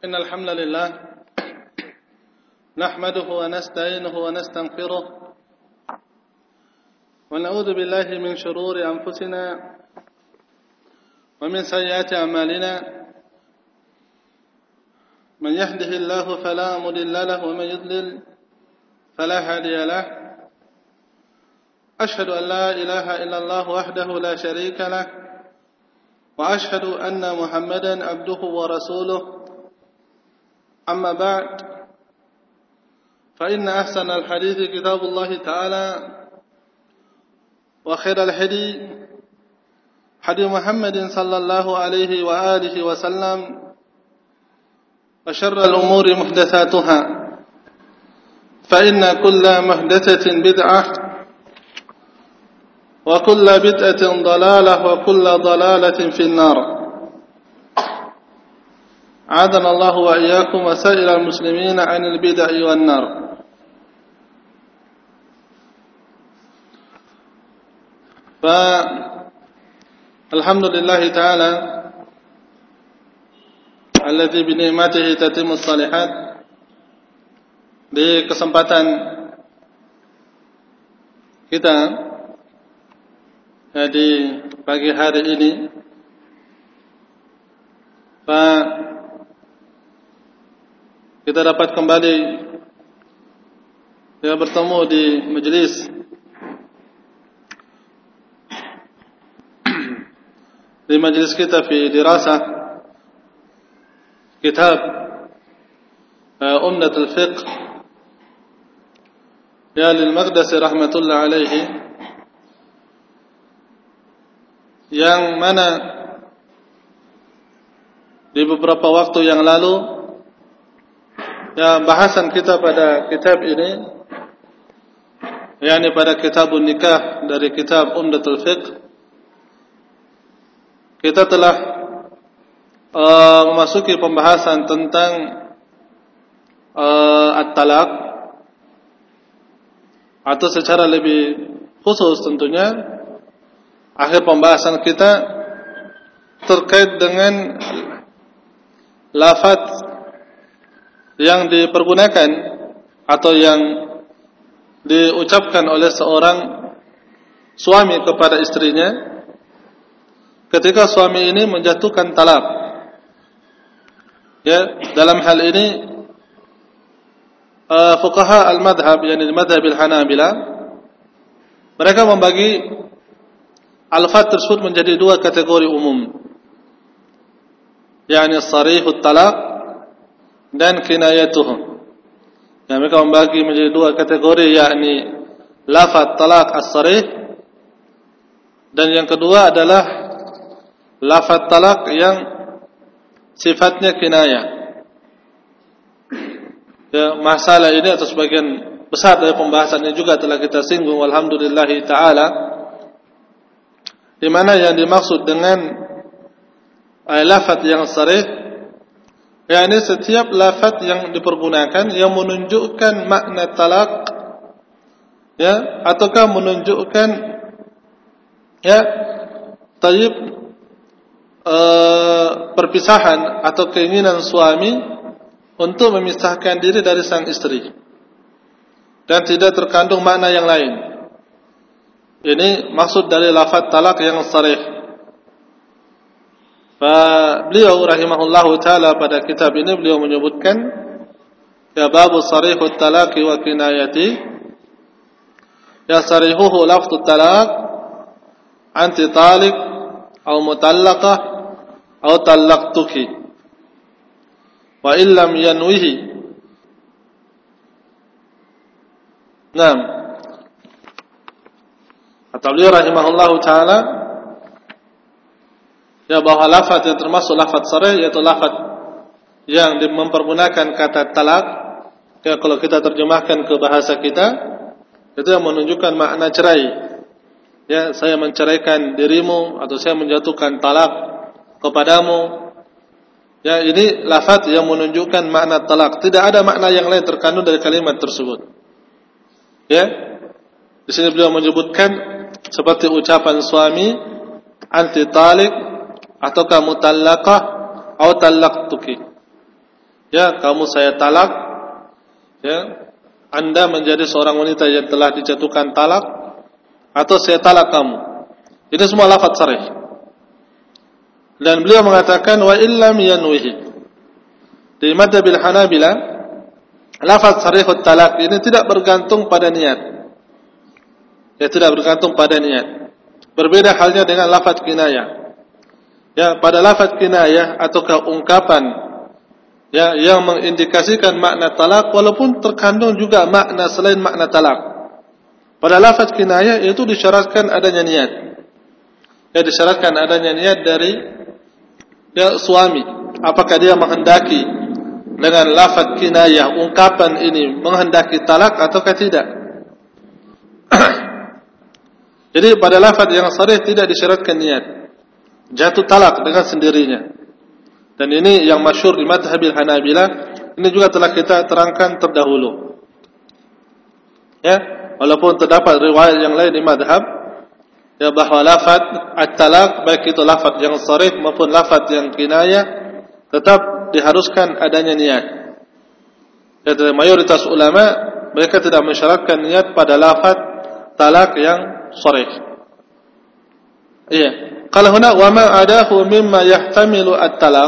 إن الحمد لله نحمده ونستعينه ونستغفره ونعوذ بالله من شرور أنفسنا ومن سيئات أعمالنا من يهده الله فلا مضل له ومن يضلل فلا هادي له أشهد أن لا إله إلا الله وحده لا شريك له وأشهد أن محمدا عبده ورسوله أما بعد فإن أحسن الحديث كتاب الله تعالى وخير الهدي هدي محمد صلى الله عليه وآله وسلم وشر الأمور محدثاتها فإن كل محدثة بدعة وكل بدعة ضلالة وكل ضلالة في النار عادنا الله وإياكم وسائر المسلمين عن البدع والنار. فالحمد لله تعالى الذي بنعمته تتم الصالحات. Di kesempatan kita di pagi hari ini, kita dapat kembali bertemu di majelis kita fi dirasah kitab Umdatul Fiqh lil Maqdisi rahmatullah alaihi, yang mana di beberapa waktu yang lalu bahasan kita pada kitab ini, yakni pada kitabun nikah dari kitab Umdatul Fiqh, kita telah memasuki pembahasan tentang at-talaq, atau secara lebih khusus tentunya akhir pembahasan kita terkait dengan lafaz yang dipergunakan atau yang diucapkan oleh seorang suami kepada istrinya ketika suami ini menjatuhkan talak. Dalam hal ini fuqaha al-madhab, yakni madhab al-Hanabila, mereka membagi alfaz tersebut menjadi dua kategori umum, yakni sarihut talaq dan kinayatuh. Yang mereka membagi menjadi dua kategori, yakni lafaz talaq as-sarih, dan yang kedua adalah lafaz talaq yang sifatnya kinayah. Masalah ini atau sebagian besar dari pembahasannya juga telah kita singgung walhamdulillahi ta'ala, di mana yang dimaksud dengan lafaz yang sarih, yakni setiap lafaz yang dipergunakan yang menunjukkan makna talak, ataukah menunjukkan perpisahan atau keinginan suami untuk memisahkan diri dari sang istri dan tidak terkandung makna yang lain. Ini maksud dari lafaz talak yang sarih. Beliau rahimahullahu ta'ala pada kitab ini beliau menyebutkan babu sarihut talaqi wa kinayati, sarihuhu lafzut talaq anti taliq atau mutallaqah atau talaqtuki wa illam yanwihi. Naam, kata beliau rahimahullahu ta'ala bahwa lafaz yang termasuk lafaz sarih yaitu lafaz yang mempergunakan kata talak, kalau kita terjemahkan ke bahasa kita, itu yang menunjukkan makna cerai. Saya menceraikan dirimu atau saya menjatuhkan talak kepadamu. Ini lafaz yang menunjukkan makna talak. Tidak ada makna yang lain terkandung dari kalimat tersebut. Di sini beliau menyebutkan seperti ucapan suami anti talik ataukah mutallaqah atau talaqtuki. ya kamu saya talak, ya Anda menjadi seorang wanita yang telah dijatuhkan talak, atau saya talak kamu. Ini semua lafaz sharih. Dan beliau mengatakan wa illam yanwihi. Di madhabil Hanabila, lafaz sharihut talak ini tidak bergantung pada niat. Ya, tidak bergantung pada niat. Berbeda halnya dengan lafaz kinayah. Ya, pada lafaz kinayah ataukah ungkapan ya yang mengindikasikan makna talak walaupun terkandung juga makna selain makna talak. Pada lafaz kinayah itu disyaratkan adanya niat. Ya, disyaratkan adanya niat dari ya suami. Apakah dia menghendaki dengan lafaz kinayah ungkapan ini menghendaki talak ataukah tidak? Jadi pada lafaz yang sharih tidak disyaratkan niat. Jatuh talak dengan sendirinya. Dan ini yang masyhur di madhabil Hanabilah, ini juga telah kita terangkan terdahulu. Ya, walaupun terdapat riwayat yang lain di madhab ya bahwa lafaz at-talaq baik itu lafaz yang sharih maupun lafaz yang kinayah tetap diharuskan adanya niat. Ya, mayoritas ulama mereka tidak mensyaratkan niat pada lafaz talak yang sharih. Iya. Qala huna wa ma adahu mimma yahtamilu at-talaq.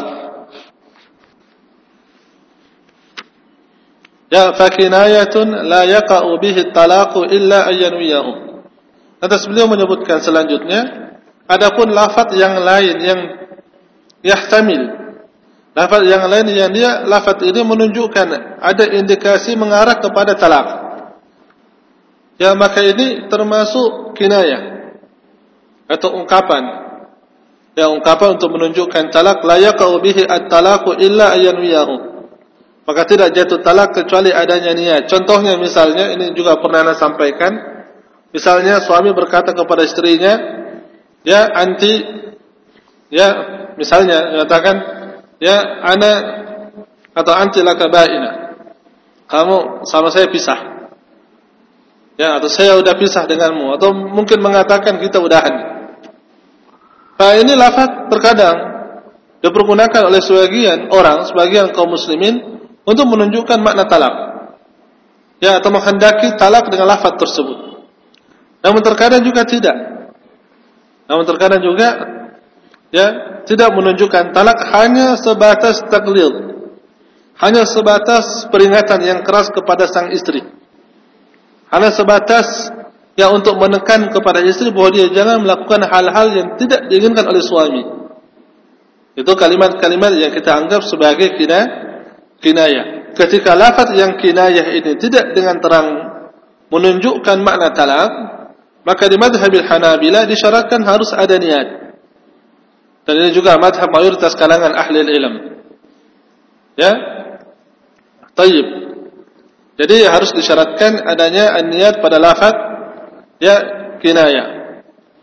Ya fa kinayatun la yaqa'u bihi at-talaq illa an yanwiyahu. Lantas beliau menyebutkan selanjutnya, adapun lafaz yang lain yang yahtamil. Lafaz yang lain yang dia lafaz ini menunjukkan ada indikasi mengarah kepada talak. Ya maka ini termasuk kinayah atau ungkapan. Ya ungkapan untuk menunjukkan talak la yaqa'u bihi at-talaqu illa ayanwiyahu. Maka tidak jatuh talak kecuali adanya niat. Contohnya misalnya ini juga pernah saya sampaikan. Misalnya suami berkata kepada istrinya, ya anti ya misalnya mengatakan ya ana atau anti laka ba'ina. Kamu sama saya pisah. Ya, atau saya sudah pisah denganmu, atau mungkin mengatakan kita udahan. Nah, ini lafaz terkadang dipergunakan oleh sebagian orang, sebagian kaum muslimin untuk menunjukkan makna talak. Ya, atau menghendaki talak dengan lafaz tersebut. Namun terkadang juga tidak. Namun terkadang juga ya, tidak menunjukkan talak, hanya sebatas taglid. Hanya sebatas peringatan yang keras kepada sang istri. Hanya sebatas ya untuk menekan kepada istri bahwa dia jangan melakukan hal-hal yang tidak diinginkan oleh suami. Itu kalimat-kalimat yang kita anggap sebagai kinayah. Ketika lafaz yang kinayah ini tidak dengan terang menunjukkan makna talak, maka di madhabil Hanabilah disyaratkan harus ada niat. Dan ini juga madhab mayoritas kalangan ahli ilm. Ya, tayyib. Jadi harus disyaratkan adanya niat pada lafaz ya kinayah.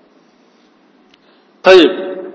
Baik.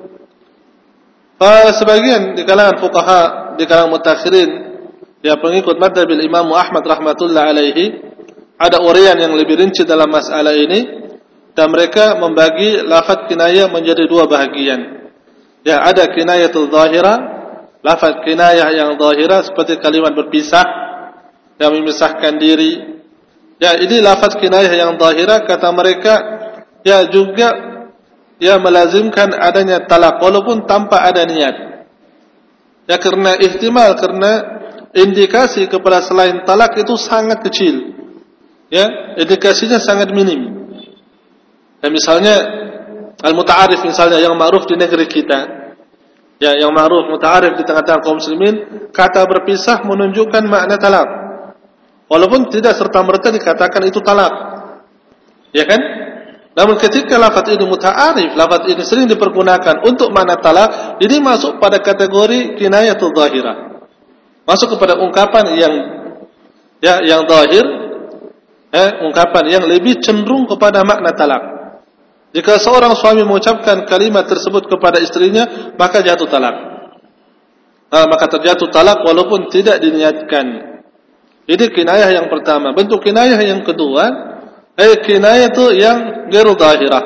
Sebagian di kalangan fuqaha, di kalangan mutakhirin, ya pengikut madhabil Imam Ahmad rahmatullah alaihi, ada uraian yang lebih rinci dalam masalah ini, dan mereka membagi lafaz kinayah menjadi dua bahagian. Ya, ada kinayatul zahira, lafaz kinayah yang zahira seperti kalimat berpisah yang memisahkan diri. Ya, ini lafaz kinayah yang zahira kata mereka ya juga ya melazimkan adanya talak walaupun tanpa ada niat. Ya karena ihtimal, karena indikasi kepada selain talak itu sangat kecil. Ya, indikasinya sangat minim. Ya misalnya al-muta'arif misalnya yang ma'ruf di negeri kita. Ya, yang ma'ruf muta'arif di tengah-tengah kaum muslimin, kata berpisah menunjukkan makna talak. Walaupun tidak serta-merta dikatakan itu talak. Ya kan? Namun ketika lafaz ini muta'arif, lafaz ini sering dipergunakan untuk makna talak, ini masuk pada kategori kinayatul zahirah. Masuk kepada ungkapan yang zahir, ungkapan yang lebih cenderung kepada makna talak. Jika seorang suami mengucapkan kalimat tersebut kepada istrinya, maka jatuh talak. Maka terjatuh talak walaupun tidak diniatkan. Ini kinayah yang pertama. Bentuk kinayah yang kedua, kinayah itu yang ghairu zahirah.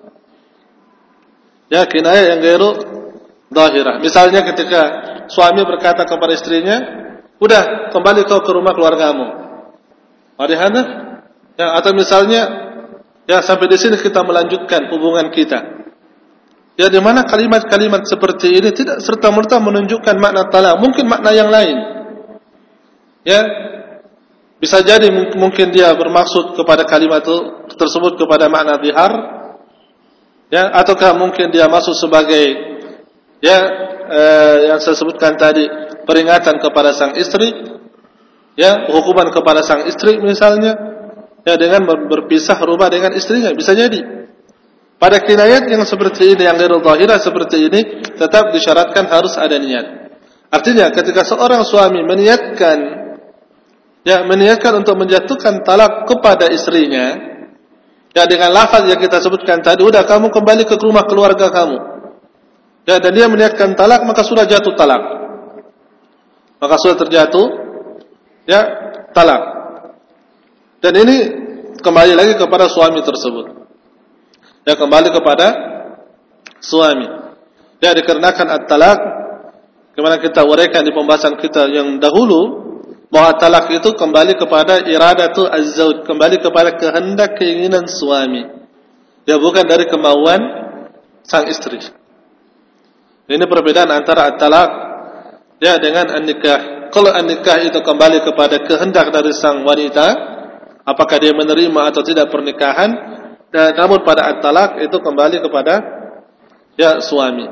Ya, kinayah yang ghairu zahirah. Misalnya ketika suami berkata kepada istrinya, udah kembali kau ke rumah keluargamu. Padahal ya, atau misalnya ya sampai di sini kita melanjutkan hubungan kita. Ya, di mana kalimat-kalimat seperti ini tidak serta-merta menunjukkan makna talak, mungkin makna yang lain. Ya, bisa jadi mungkin dia bermaksud kepada kalimat tersebut kepada makna zihar, ya, ataukah mungkin dia masuk sebagai ya yang saya sebutkan tadi, peringatan kepada sang istri, ya, hukuman kepada sang istri misalnya, ya, dengan berpisah rumah dengan istrinya, bisa jadi. Pada kinayat yang seperti ini, yang ghairu zahirah seperti ini, tetap disyaratkan harus ada niat. Artinya ketika seorang suami meniatkan untuk menjatuhkan talak kepada istrinya, ya, dengan lafaz yang kita sebutkan tadi, udah kamu kembali ke rumah keluarga kamu, ya, dan dia meniatkan talak, maka sudah jatuh talak, maka sudah terjatuh ya talak. Dan ini kembali lagi kepada suami tersebut. Ya, kembali kepada suami. Ya, dikarenakan at-talak, kemana kita uraikan di pembahasan kita yang dahulu, bahwa talak itu kembali kepada iradatu az-zawj, kembali kepada kehendak keinginan suami. Ya, bukan dari kemauan sang istri. Ini perbedaan antara at-talak ya dengan an-nikah. Kalau an-nikah itu kembali kepada kehendak dari sang wanita, apakah dia menerima atau tidak pernikahan. Dan namun pada at-talak itu kembali kepada ya suami.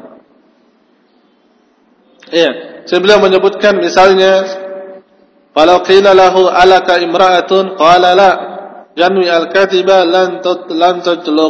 Iya, sebelum menyebutkan misalnya, kalau qila lahu alaka imra'atun qala la yanwi al-kadhiba lan tajluq.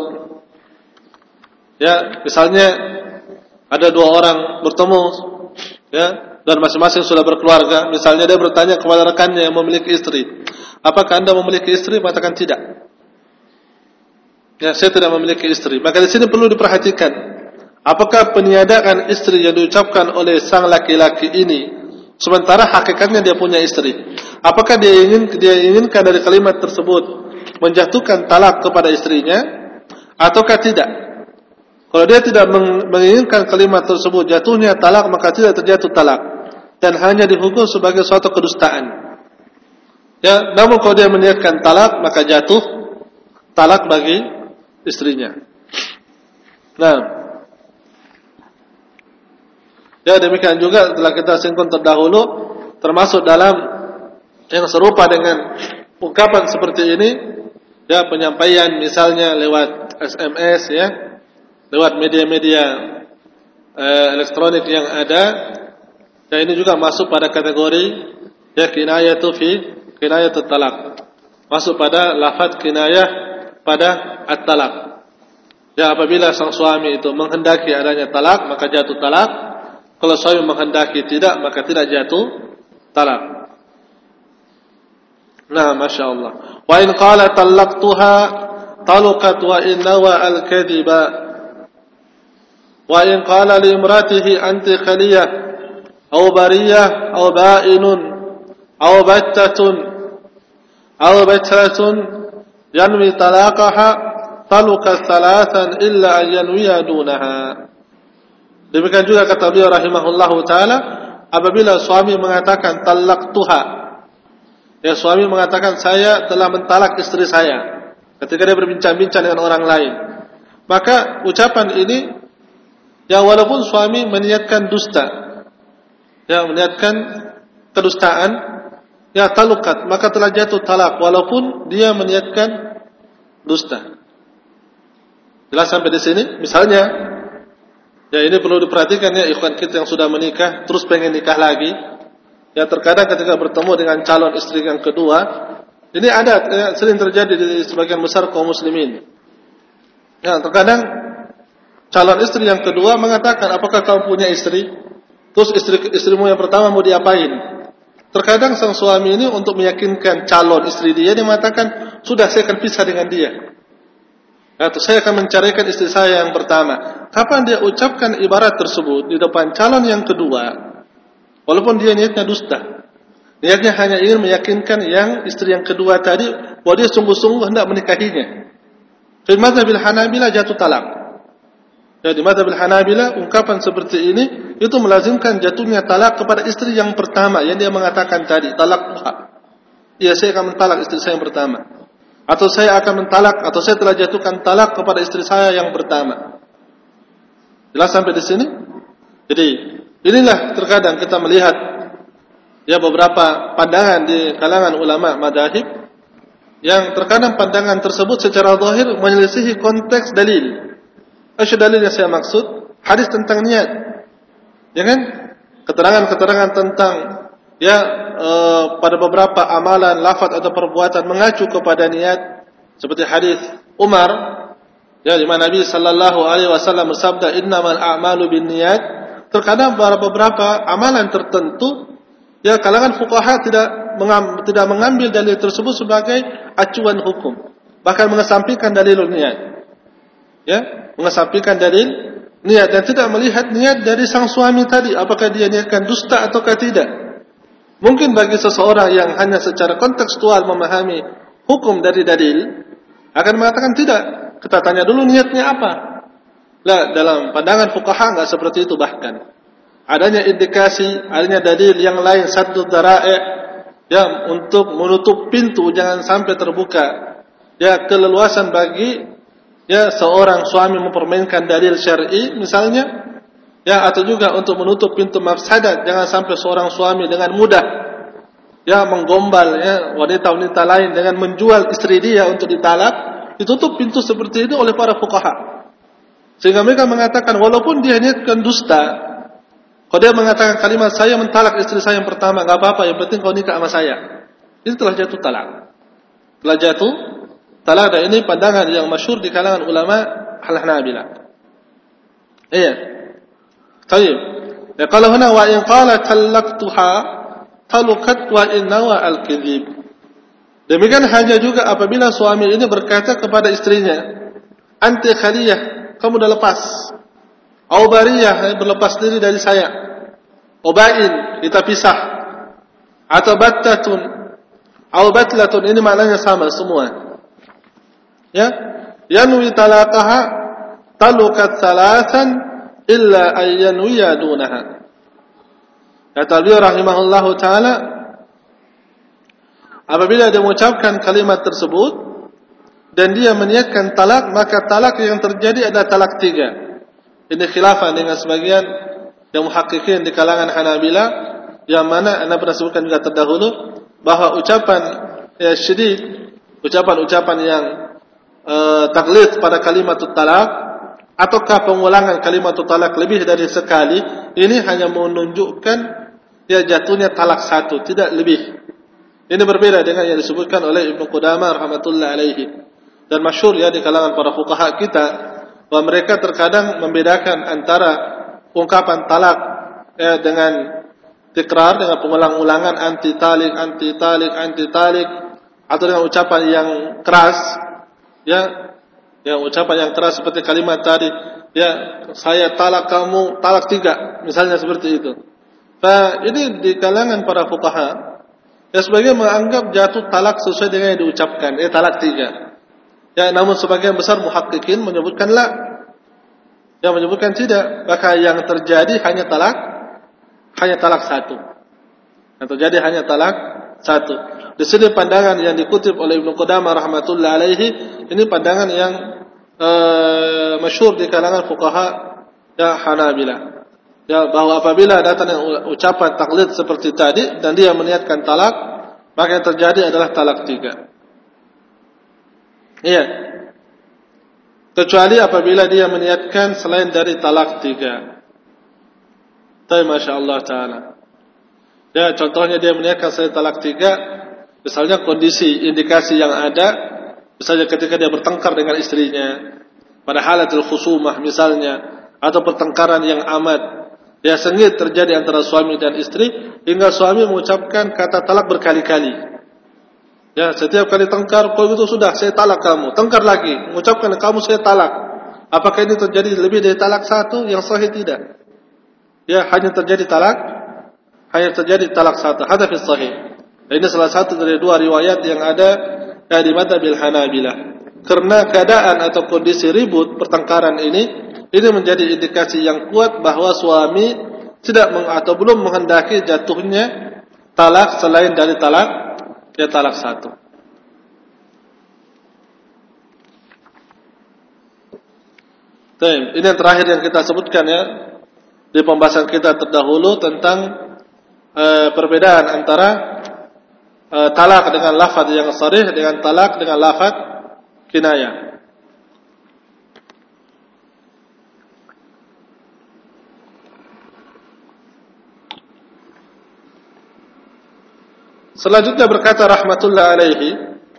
Ya, misalnya ada dua orang bertemu, ya, dan masing-masing sudah berkeluarga. Misalnya dia bertanya kepada rekannya yang memiliki istri, apakah Anda memiliki istri? Mengatakan tidak. Ya, saya tidak memiliki istri. Maka di sini perlu diperhatikan, apakah peniadaan istri yang diucapkan oleh sang laki-laki ini, sementara hakikatnya dia punya istri, apakah dia inginkan dari kalimat tersebut menjatuhkan talak kepada istrinya, ataukah tidak? Kalau dia tidak menginginkan kalimat tersebut jatuhnya talak, maka tidak terjatuh talak, dan hanya dihukum sebagai suatu kedustaan. Ya, namun kalau dia meniatkan talak, maka jatuh talak bagi istrinya. Nah, ya, demikian juga telah kita singgung terdahulu, termasuk dalam yang serupa dengan ungkapan seperti ini, ya, penyampaian misalnya lewat SMS, ya, lewat media-media elektronik yang ada, ya, ini juga masuk pada kategori ya kinayatut talak, masuk pada lafaz kinayah pada at-talak. Ya, apabila sang suami itu menghendaki adanya talak, maka jatuh talak. Kalau suami menghendaki tidak, maka tidak jatuh talak. Nah, Masya Allah. Wa in qala talaqtuha taluqat wa in nawa al-kadhiba. Wa in qala li imratihi anti khaliyah aw bariyah aw ba'inun aw battatun yanwi talaqaha taluka thalathan illa an yanwiya dunaha. Demikian juga kata beliau rahimahullahu taala, apabila suami mengatakan talaqtuha, ya, suami mengatakan saya telah mentalak istri saya ketika dia berbincang-bincang dengan orang lain, maka ucapan ini, ya, walaupun suami meniatkan dusta, ya, meniatkan kedustaan, ya, talukat, maka telah jatuh talak walaupun dia meniatkan dusta. Jelas sampai di sini? Misalnya, ya, ini perlu diperhatikan, ya, ikhwan kita yang sudah menikah terus pengen nikah lagi. Ya, terkadang ketika bertemu dengan calon istri yang kedua, ini ada, ya, sering terjadi di sebagian besar kaum muslimin. Ya, terkadang calon istri yang kedua mengatakan, apakah kamu punya istri? Terus istrimu yang pertama mau diapain? Terkadang sang suami ini untuk meyakinkan calon istri dia mengatakan, sudah, saya akan pisah dengan dia, atau saya akan mencarikan istri saya yang pertama. Kapan dia ucapkan ibarat tersebut di depan calon yang kedua, walaupun dia niatnya dusta, niatnya hanya ingin meyakinkan yang istri yang kedua tadi bahwa dia sungguh-sungguh hendak menikahinya. Di mazhabil Hanabilah jatuh talak. Ya, di mazhabil Hanabilah ungkapan seperti ini itu melazimkan jatuhnya talak kepada istri yang pertama yang dia mengatakan tadi, talak duha. Ya, saya akan mentalak istri saya yang pertama. Atau saya akan mentalak, atau saya telah jatuhkan talak kepada istri saya yang pertama. Jelas sampai di sini? Jadi, inilah terkadang kita melihat ya beberapa pandangan di kalangan ulama madhahib yang terkadang pandangan tersebut secara zahir menyelisihi konteks dalil. Apa dalil yang saya maksud? Hadis tentang niat. Ya kan? Keterangan-keterangan tentang pada beberapa amalan, lafaz atau perbuatan mengacu kepada niat, seperti hadis Umar ya di mana Nabi sallallahu alaihi wasallam bersabda innamal a'malu binniyat. Terkadang beberapa amalan tertentu ya kalangan fuqaha tidak mengambil dalil tersebut sebagai acuan hukum, bahkan mengesampingkan dalil niat. Ya, mengesampingkan dalil niat dan tidak melihat niat dari sang suami tadi, apakah dia niatkan dusta ataukah tidak. Mungkin bagi seseorang yang hanya secara kontekstual memahami hukum dari dalil akan mengatakan tidak. Kita tanya dulu niatnya apa. Lah, dalam pandangan fuqaha enggak seperti itu, bahkan adanya indikasi, adanya dalil yang lain satu dara'i' ya untuk menutup pintu jangan sampai terbuka ya keleluasan bagi ya seorang suami mempermainkan dalil syar'i misalnya. Ya, atau juga untuk menutup pintu mafsadat, jangan sampai seorang suami dengan mudah ya menggombal ya wanita-wanita lain dengan menjual istri dia untuk ditalak. Ditutup pintu seperti ini oleh para fuqaha. Sehingga mereka mengatakan walaupun dia niatkan dusta, kalau dia mengatakan kalimat saya mentalak istri saya yang pertama, enggak apa-apa, yang penting kau nikah sama saya. Ini telah jatuh talak. Telah jatuh talak, dan ini pandangan yang masyhur di kalangan ulama Hanabilah. Iya. Baik. Ya kalau huna wa in qala talaqtuha talukat wa in nawa al-kadzib. Demikian hanya juga apabila suami ini berkata kepada istrinya, anti khaliyah, kamu dah lepas. Au bariyah, berlepas diri dari saya. Obain, kita pisah. Atau battatun, au batlatun, ini maknanya sama semua. Ya, yanwi talaqaha talukat thalathan illa ayyanwiya dunaha. Kata beliau rahimahullahu ta'ala, apabila dia mengucapkan kalimat tersebut dan dia meniatkan talak, maka talak yang terjadi adalah talak 3. Ini khilafan dengan sebagian yang muhaqqiqin di kalangan Hanabilah, yang mana anda pernah sebutkan juga terdahulu bahwa ucapan ya syadid, ucapan-ucapan yang taklid pada kalimat talak ataukah pengulangan kalimat talak lebih dari sekali, ini hanya menunjukkan ya jatuhnya talak 1, tidak lebih. Ini berbeda dengan yang disebutkan oleh Ibnu Qudamah rahmatullah alaihi, dan masyhur ya di kalangan para fuqaha kita bahwa mereka terkadang membedakan antara ungkapan talak ya dengan tikrar, dengan pengulang-ulangan anti talik atau dengan ucapan yang keras ya. Ya, ucapan yang keras seperti kalimat tadi, ya saya talak kamu talak 3, misalnya seperti itu. Ini di kalangan para fuqaha ya sebagian menganggap jatuh talak sesuai dengan yang diucapkan, talak 3. Ya, namun sebagian besar muhaqqiqin menyebutkan la, yang menyebutkan tidak, maka yang terjadi hanya talak 1. Yang terjadi hanya talak 1. Di sini pandangan yang dikutip oleh Ibnu Qudamah rahmatullah alaihi, ini pandangan yang masyhur di kalangan fuqaha ya Hanabilah. Ya, bahwa apabila datang ucapan taklid seperti tadi dan dia meniatkan talak, maka yang terjadi adalah talak 3. Iya. Kecuali apabila dia meniatkan selain dari talak 3. Tapi masya-Allah taala. Ya, contohnya dia meniatkan selain talak 3, misalnya kondisi indikasi yang ada, misalnya ketika dia bertengkar dengan istrinya pada halatul khusumah misalnya, atau pertengkaran yang amat ya sengit terjadi antara suami dan istri hingga suami mengucapkan kata talak berkali-kali. Ya, setiap kali tengkar, kalau itu sudah saya talak kamu, tengkar lagi, mengucapkan kamu saya talak. Apakah ini terjadi lebih dari talak 1? Yang sahih tidak. Ya, hanya terjadi talak 1. Hadza fi sahih. Ini salah satu dari 2 riwayat yang ada di madhabil Hanabilah. Karena keadaan atau kondisi ribut pertengkaran ini menjadi indikasi yang kuat bahwa suami atau belum menghendaki jatuhnya talak selain dari talak, ya talak satu. Ini yang terakhir yang kita sebutkan ya di pembahasan kita terdahulu tentang perbedaan antara talak dengan lafaz yang sharih dengan talak dengan lafaz kinayah. Selanjutnya berkata rahmatullah alaihi,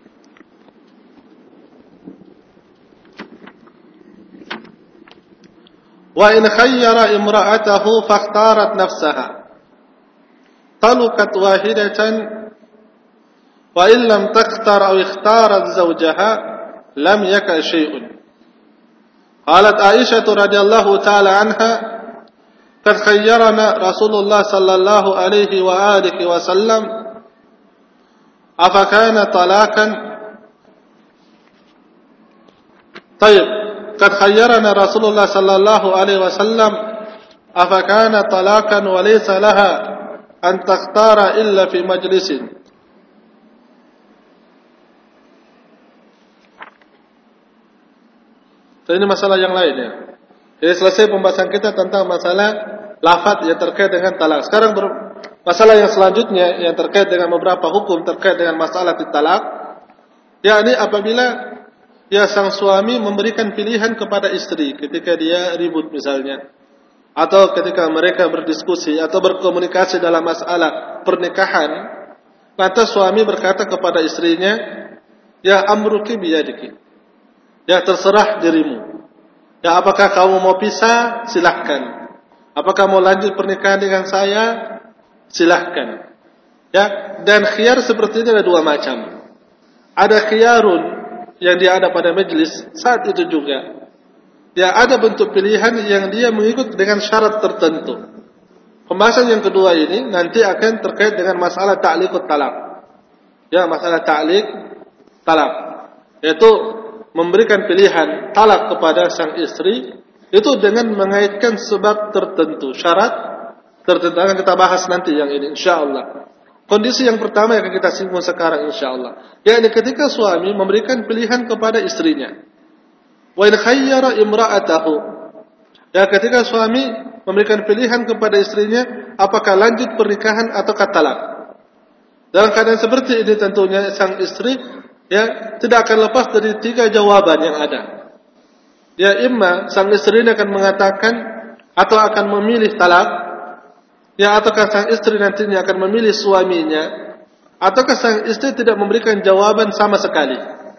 wa in khayyara imra'atahu fakhtarat nafsaha talukat wahidatan wa in lam takhtar aw ikhtarat zawjaha lam yaka syai'un. Qalat Aisyah radhiyallahu ta'ala anha, qad khayyarana Rasulullah sallallahu alaihi wa alihi wasallam afakana talakan. Tayyib, qad khayyarana Rasulullah sallallahu alaihi wasallam afakana talakan wa laysa laha an takhtara illa fi majlisin. Ini masalah yang lain ya. Jadi selesai pembahasan kita tentang masalah lafaz yang terkait dengan talak. Sekarang masalah yang selanjutnya yang terkait dengan beberapa hukum terkait dengan masalah talak, yakni apabila ya sang suami memberikan pilihan kepada istri ketika dia ribut misalnya, atau ketika mereka berdiskusi atau berkomunikasi dalam masalah pernikahan, lantas suami berkata kepada istrinya, ya amruki biyadiki, ya terserah dirimu. Ya apakah kamu mau pisah? Silahkan. Apakah mau lanjut pernikahan dengan saya? Silahkan. Ya, dan khiyar seperti ini ada dua macam. Ada khiyarun yang dia ada pada majlis saat itu juga. Ya, ada bentuk pilihan yang dia mengikut dengan syarat tertentu. Pembahasan yang kedua ini nanti akan terkait dengan masalah ta'liqut talaq. Ya, masalah ta'liq talaq, yaitu memberikan pilihan talak kepada sang istri itu dengan mengaitkan sebab tertentu, syarat tertentu. Akan kita bahas nanti yang ini insyaallah. Kondisi yang pertama yang akan kita singgung sekarang insyaallah, yakni ketika suami memberikan pilihan kepada istrinya. Wa in khayyara imra'atahu, ya ketika suami memberikan pilihan kepada istrinya apakah lanjut pernikahan atau talak. Dalam keadaan seperti ini tentunya sang istri ya tidak akan lepas dari tiga jawaban yang ada. Ya imma sang istri ini akan mengatakan atau akan memilih talak, ya ataukah sang istri nantinya akan memilih suaminya, ataukah sang istri tidak memberikan jawaban sama sekali.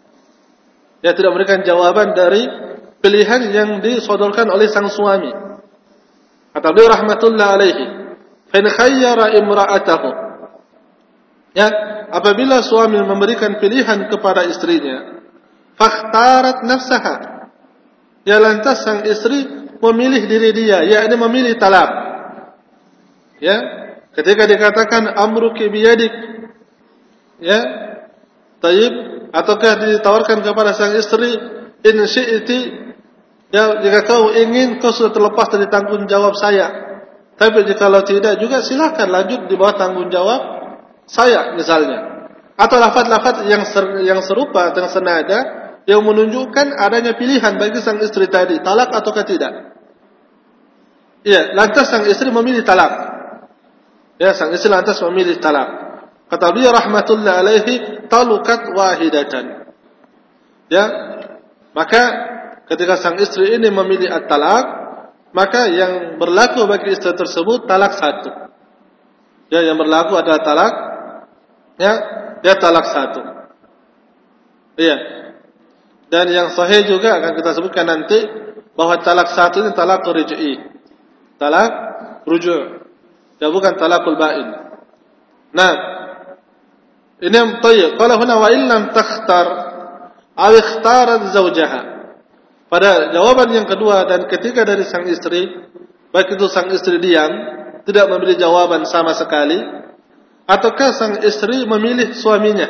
Ya tidak memberikan jawaban dari pilihan yang disodorkan oleh sang suami. Kata beliau rahmatullah alaihi, fa in khayyara imra'atahu, ya apabila suami memberikan pilihan kepada istrinya, fakhtarat nafsaha, ya lantas sang istri memilih diri dia, yakni memilih talak. Ya, ketika dikatakan amruki biyadik, ya, tayyib, ataukah ditawarkan kepada sang istri, in syi'ti, ya jika kau ingin kau sudah terlepas dari tanggung jawab saya, tapi jika tidak juga silakan lanjut di bawah tanggung jawab saya misalnya. Atau lafaz-lafaz yang serupa dengan senada yang menunjukkan adanya pilihan bagi sang istri tadi, talak ataukah tidak. Ya, lantas sang istri memilih talak. Ya, sang istri lantas memilih talak. Kata beliau rahmatullah alaihi, talukat wahidatan. Ya, maka ketika sang istri ini memilih at-talak, maka yang berlaku bagi istri tersebut talak satu. Ya, yang berlaku adalah talak, ya, dia talak satu. Iya. Dan yang sahih juga akan kita sebutkan nanti bahwa talak satu ini talak ruj'i. Talak ruju'. Ya bukan talakul ba'in. Nah, ini yang thayyib. Qala huna wa illam takhtar aw ikhtarat zawjaha. Pada jawaban yang kedua dan ketiga dari sang istri, baik itu sang istri diam, tidak memilih jawaban sama sekali, ataukah sang istri memilih suaminya,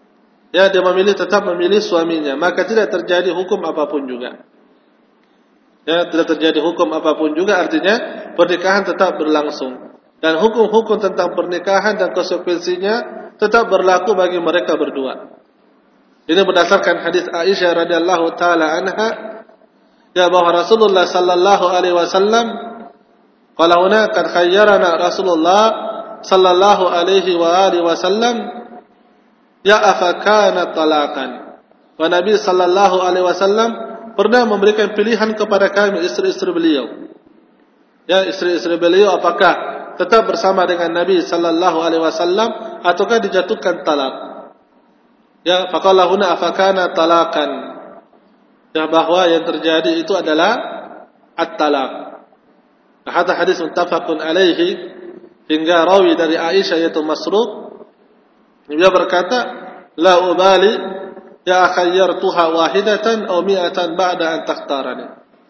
ya dia tetap memilih suaminya, maka tidak terjadi hukum apapun juga. Ya, tidak terjadi hukum apapun juga, artinya pernikahan tetap berlangsung. Dan hukum-hukum tentang pernikahan dan konsekuensinya tetap berlaku bagi mereka berdua. Ini berdasarkan hadis Aisyah radhiyallahu taala anha, ya bahwa Rasulullah sallallahu alaihi wasallam qala huna qad khayyarana Rasulullah sallallahu alaihi wa alihi wasallam ya afakana talaqan. Wa Nabi sallallahu alaihi wasallam pernah memberikan pilihan kepada kami istri-istri beliau. Ya, istri-istri beliau apakah tetap bersama dengan Nabi sallallahu alaihi wasallam ataukah dijatuhkan talak. Ya, faqala huna afakana talaqan. Ya, bahwa yang terjadi itu adalah at-talaq. Hadis hadis muttafaqun alaihi, hingga rawi dari Aisyah yaitu Masruq, dia berkata, la ubali ya akhayyartuha wahidatan aw mi'atan ba'da an takhtarani.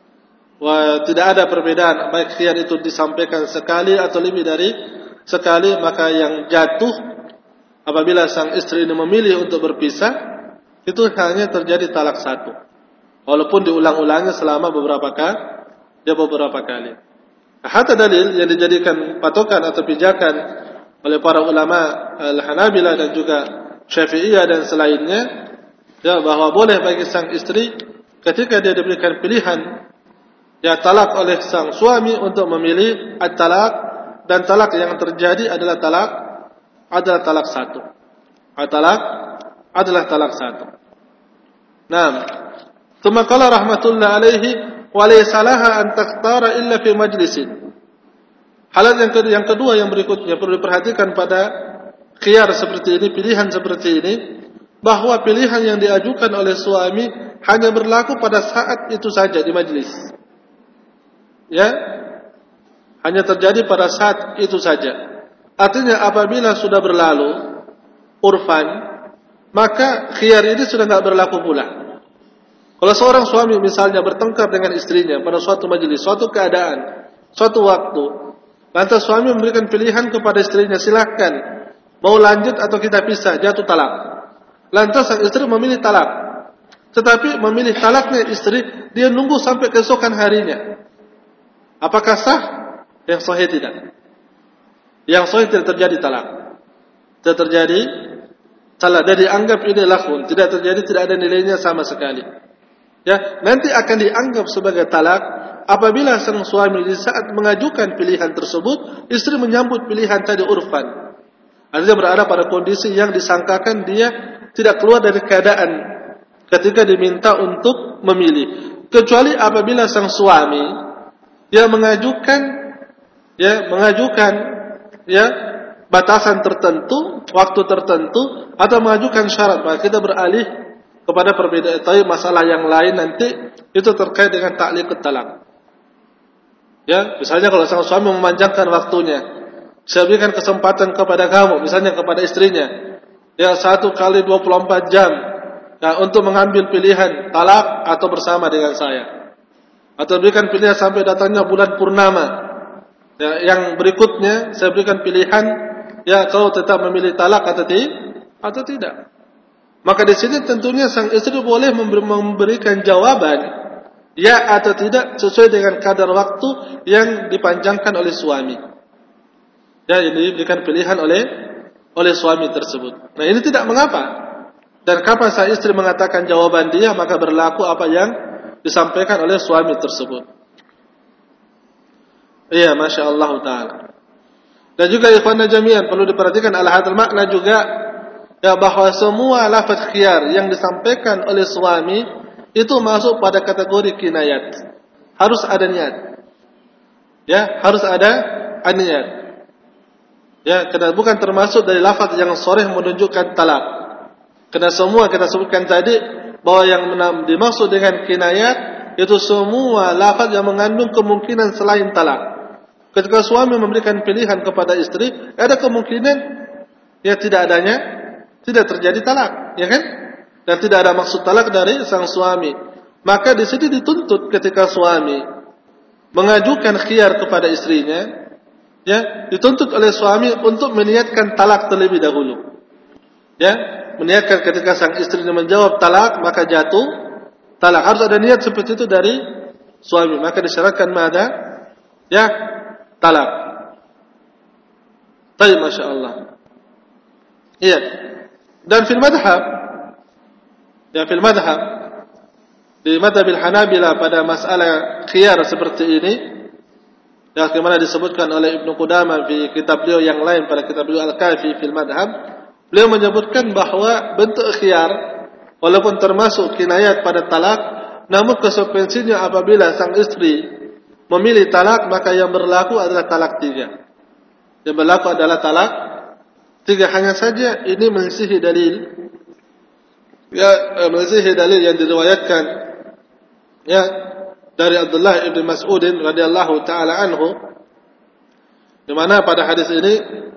Wa tidak ada perbedaan baik khiyar itu disampaikan sekali atau lebih dari sekali, maka yang jatuh apabila sang istri ini memilih untuk berpisah itu hanya terjadi talak satu, walaupun diulang-ulangnya selama beberapa kali. Hatta dalil yang dijadikan patokan atau pijakan oleh para ulama Al-Hanabilah dan juga Syafi'iyah dan selainnya, ya, bahwa boleh bagi sang istri ketika dia diberikan pilihan ya talak oleh sang suami untuk memilih at-talak, dan talak yang terjadi adalah talak satu. At-talak adalah talak satu. Naam. Tsumma qala rahmatullah alaihi wa laysa laha an takhtara illa fi majlisin. Hal yang kedua yang berikutnya perlu diperhatikan pada khiyar seperti ini, pilihan seperti ini, bahwa pilihan yang diajukan oleh suami hanya berlaku pada saat itu saja di majlis. Ya, hanya terjadi pada saat itu saja. Artinya apabila sudah berlalu urfan, maka khiyar ini sudah tidak berlaku pula. Kalau seorang suami misalnya bertengkar dengan istrinya pada suatu majelis, suatu keadaan, suatu waktu, lantas suami memberikan pilihan kepada istrinya, silakan mau lanjut atau kita pisah, jatuh talak. Lantas sang istri memilih talak, tetapi memilih talaknya istri, dia nunggu sampai keesokan harinya. Apakah sah? Yang sahih tidak. Yang sahih tidak terjadi talak. Tidak terjadi talak. Dan dianggap ini lakhun. Tidak terjadi, tidak ada nilainya sama sekali. Ya, nanti akan dianggap sebagai talak apabila sang suami di saat mengajukan pilihan tersebut, istri menyambut pilihan tadi urfan. Artinya berada pada kondisi yang disangkakan dia tidak keluar dari keadaan ketika diminta untuk memilih. Kecuali apabila sang suami yang mengajukan batasan tertentu, waktu tertentu, atau mengajukan syarat, maka kita beralih kepada perbedaan. Tapi masalah yang lain nanti itu terkait dengan ta'liq talak. Ya, misalnya kalau sang suami memanjangkan waktunya, saya berikan kesempatan kepada kamu, misalnya kepada istrinya, ya 1 kali 24 jam, ya, untuk mengambil pilihan talak atau bersama dengan saya. Atau berikan pilihan sampai datangnya bulan purnama. Ya, yang berikutnya saya berikan pilihan, ya kau tetap memilih talak atau tidak. Maka di sini tentunya sang istri boleh memberikan jawaban ya atau tidak sesuai dengan kadar waktu yang dipanjangkan oleh suami. Ya, yang diberikan pilihan oleh suami tersebut. Nah, ini tidak mengapa. Dan kapan sang istri mengatakan jawaban dia, maka berlaku apa yang disampaikan oleh suami tersebut. Iya, Masya Allah Ta'ala. Dan juga ikhwanna jami'an, perlu diperhatikan ala hadal makna juga, ya, bahwa semua lafaz khiyar yang disampaikan oleh suami itu masuk pada kategori kinayat. Harus ada niat. Ya, harus ada niat. Ya, karena bukan termasuk dari lafaz yang sharih menunjukkan talak. Karena semua kita sebutkan tadi bahwa yang dimaksud dengan kinayat itu semua lafaz yang mengandung kemungkinan selain talak. Ketika suami memberikan pilihan kepada istri, ada kemungkinan ya tidak terjadi talak, ya kan? Dan tidak ada maksud talak dari sang suami. Maka di sini dituntut ketika suami mengajukan khiyar kepada istrinya, ya, dituntut oleh suami untuk meniatkan talak terlebih dahulu. Ya, meniatkan ketika sang istri menjawab talak, maka jatuh talak. Harus ada niat seperti itu suami, maka disyaratkan mada? Ya, talak. Baik, Masya Allah. Iya. Dan fil madhab, ya fil madhab, di madhabil Hanabila pada masalah khiyar seperti ini, yang kemana disebutkan oleh Ibnu Qudamah di kitab beliau yang lain pada kitab beliau Al-Kafi fil Madhab, beliau menyebutkan bahwa bentuk khiyar walaupun termasuk kinayat pada talak, namun konsekuensinya apabila sang istri memilih talak, maka yang berlaku adalah talak 3. Yang berlaku adalah talak 3. Hanya saja ini menyisihi dalil, ya menyisihi dalil yang diriwayatkan ya dari Abdullah ibn Mas'ud radhiyallahu taala anhu, di mana pada hadis ini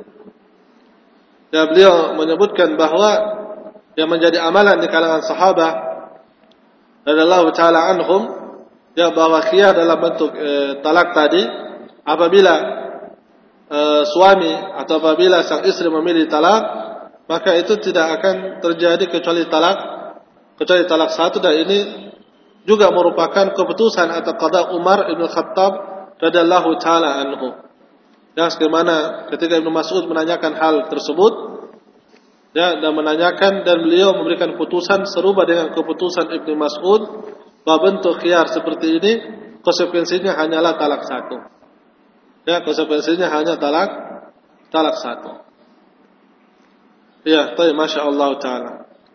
ya beliau menyebutkan bahwa yang menjadi amalan di kalangan sahabat radhiyallahu taala anhum ya bahwa khiyar dalam bentuk talak tadi apabila suami atau apabila sang istri memilih talak, maka itu tidak akan terjadi kecuali talak 1, dan ini juga merupakan keputusan atau qada Umar Ibn Khattab radhiyallahu taala anhu. Yang sebagaimana ketika Ibnu Mas'ud menanyakan hal tersebut, ya, dan menanyakan dan beliau memberikan putusan serupa dengan keputusan Ibnu Mas'ud bahwa bentuk khiyar seperti ini konsekuensinya hanyalah talak 1. Ya, konsekuensinya hanya talak 1. Ya, baik, Masya Allah taala.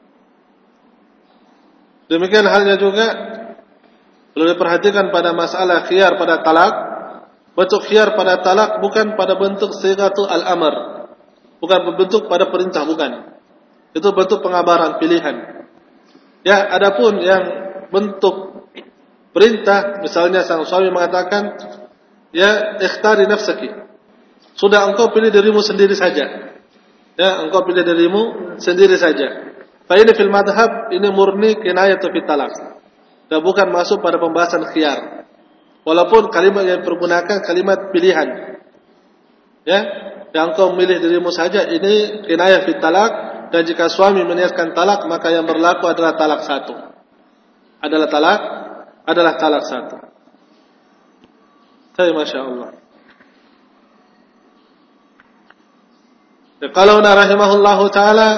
Demikian halnya juga perlu diperhatikan pada masalah khiyar pada talak. Bentuk khiyar pada talak bukan pada bentuk sighatul al-amr, bukan bentuk pada perintah, bukan. Itu bentuk pengabaran, pilihan. Ya, adapun yang bentuk perintah, misalnya sang suami mengatakan, ya ikhtari nafsaki, sudah engkau pilih dirimu sendiri saja. Ya, engkau pilih dirimu sendiri saja. Fa ini fil madhab ini murni kinayatu fi talak, dan bukan masuk pada pembahasan khiyar. Walaupun kalimat yang dipergunakan kalimat pilihan, ya, yang engkau memilih dirimu saja, ini kinayah fi talak, dan jika suami meniatkan talak maka yang berlaku adalah talak 1. Adalah talak 1. Saya Masya Allah. Qalawna rahimahullahu ta'ala,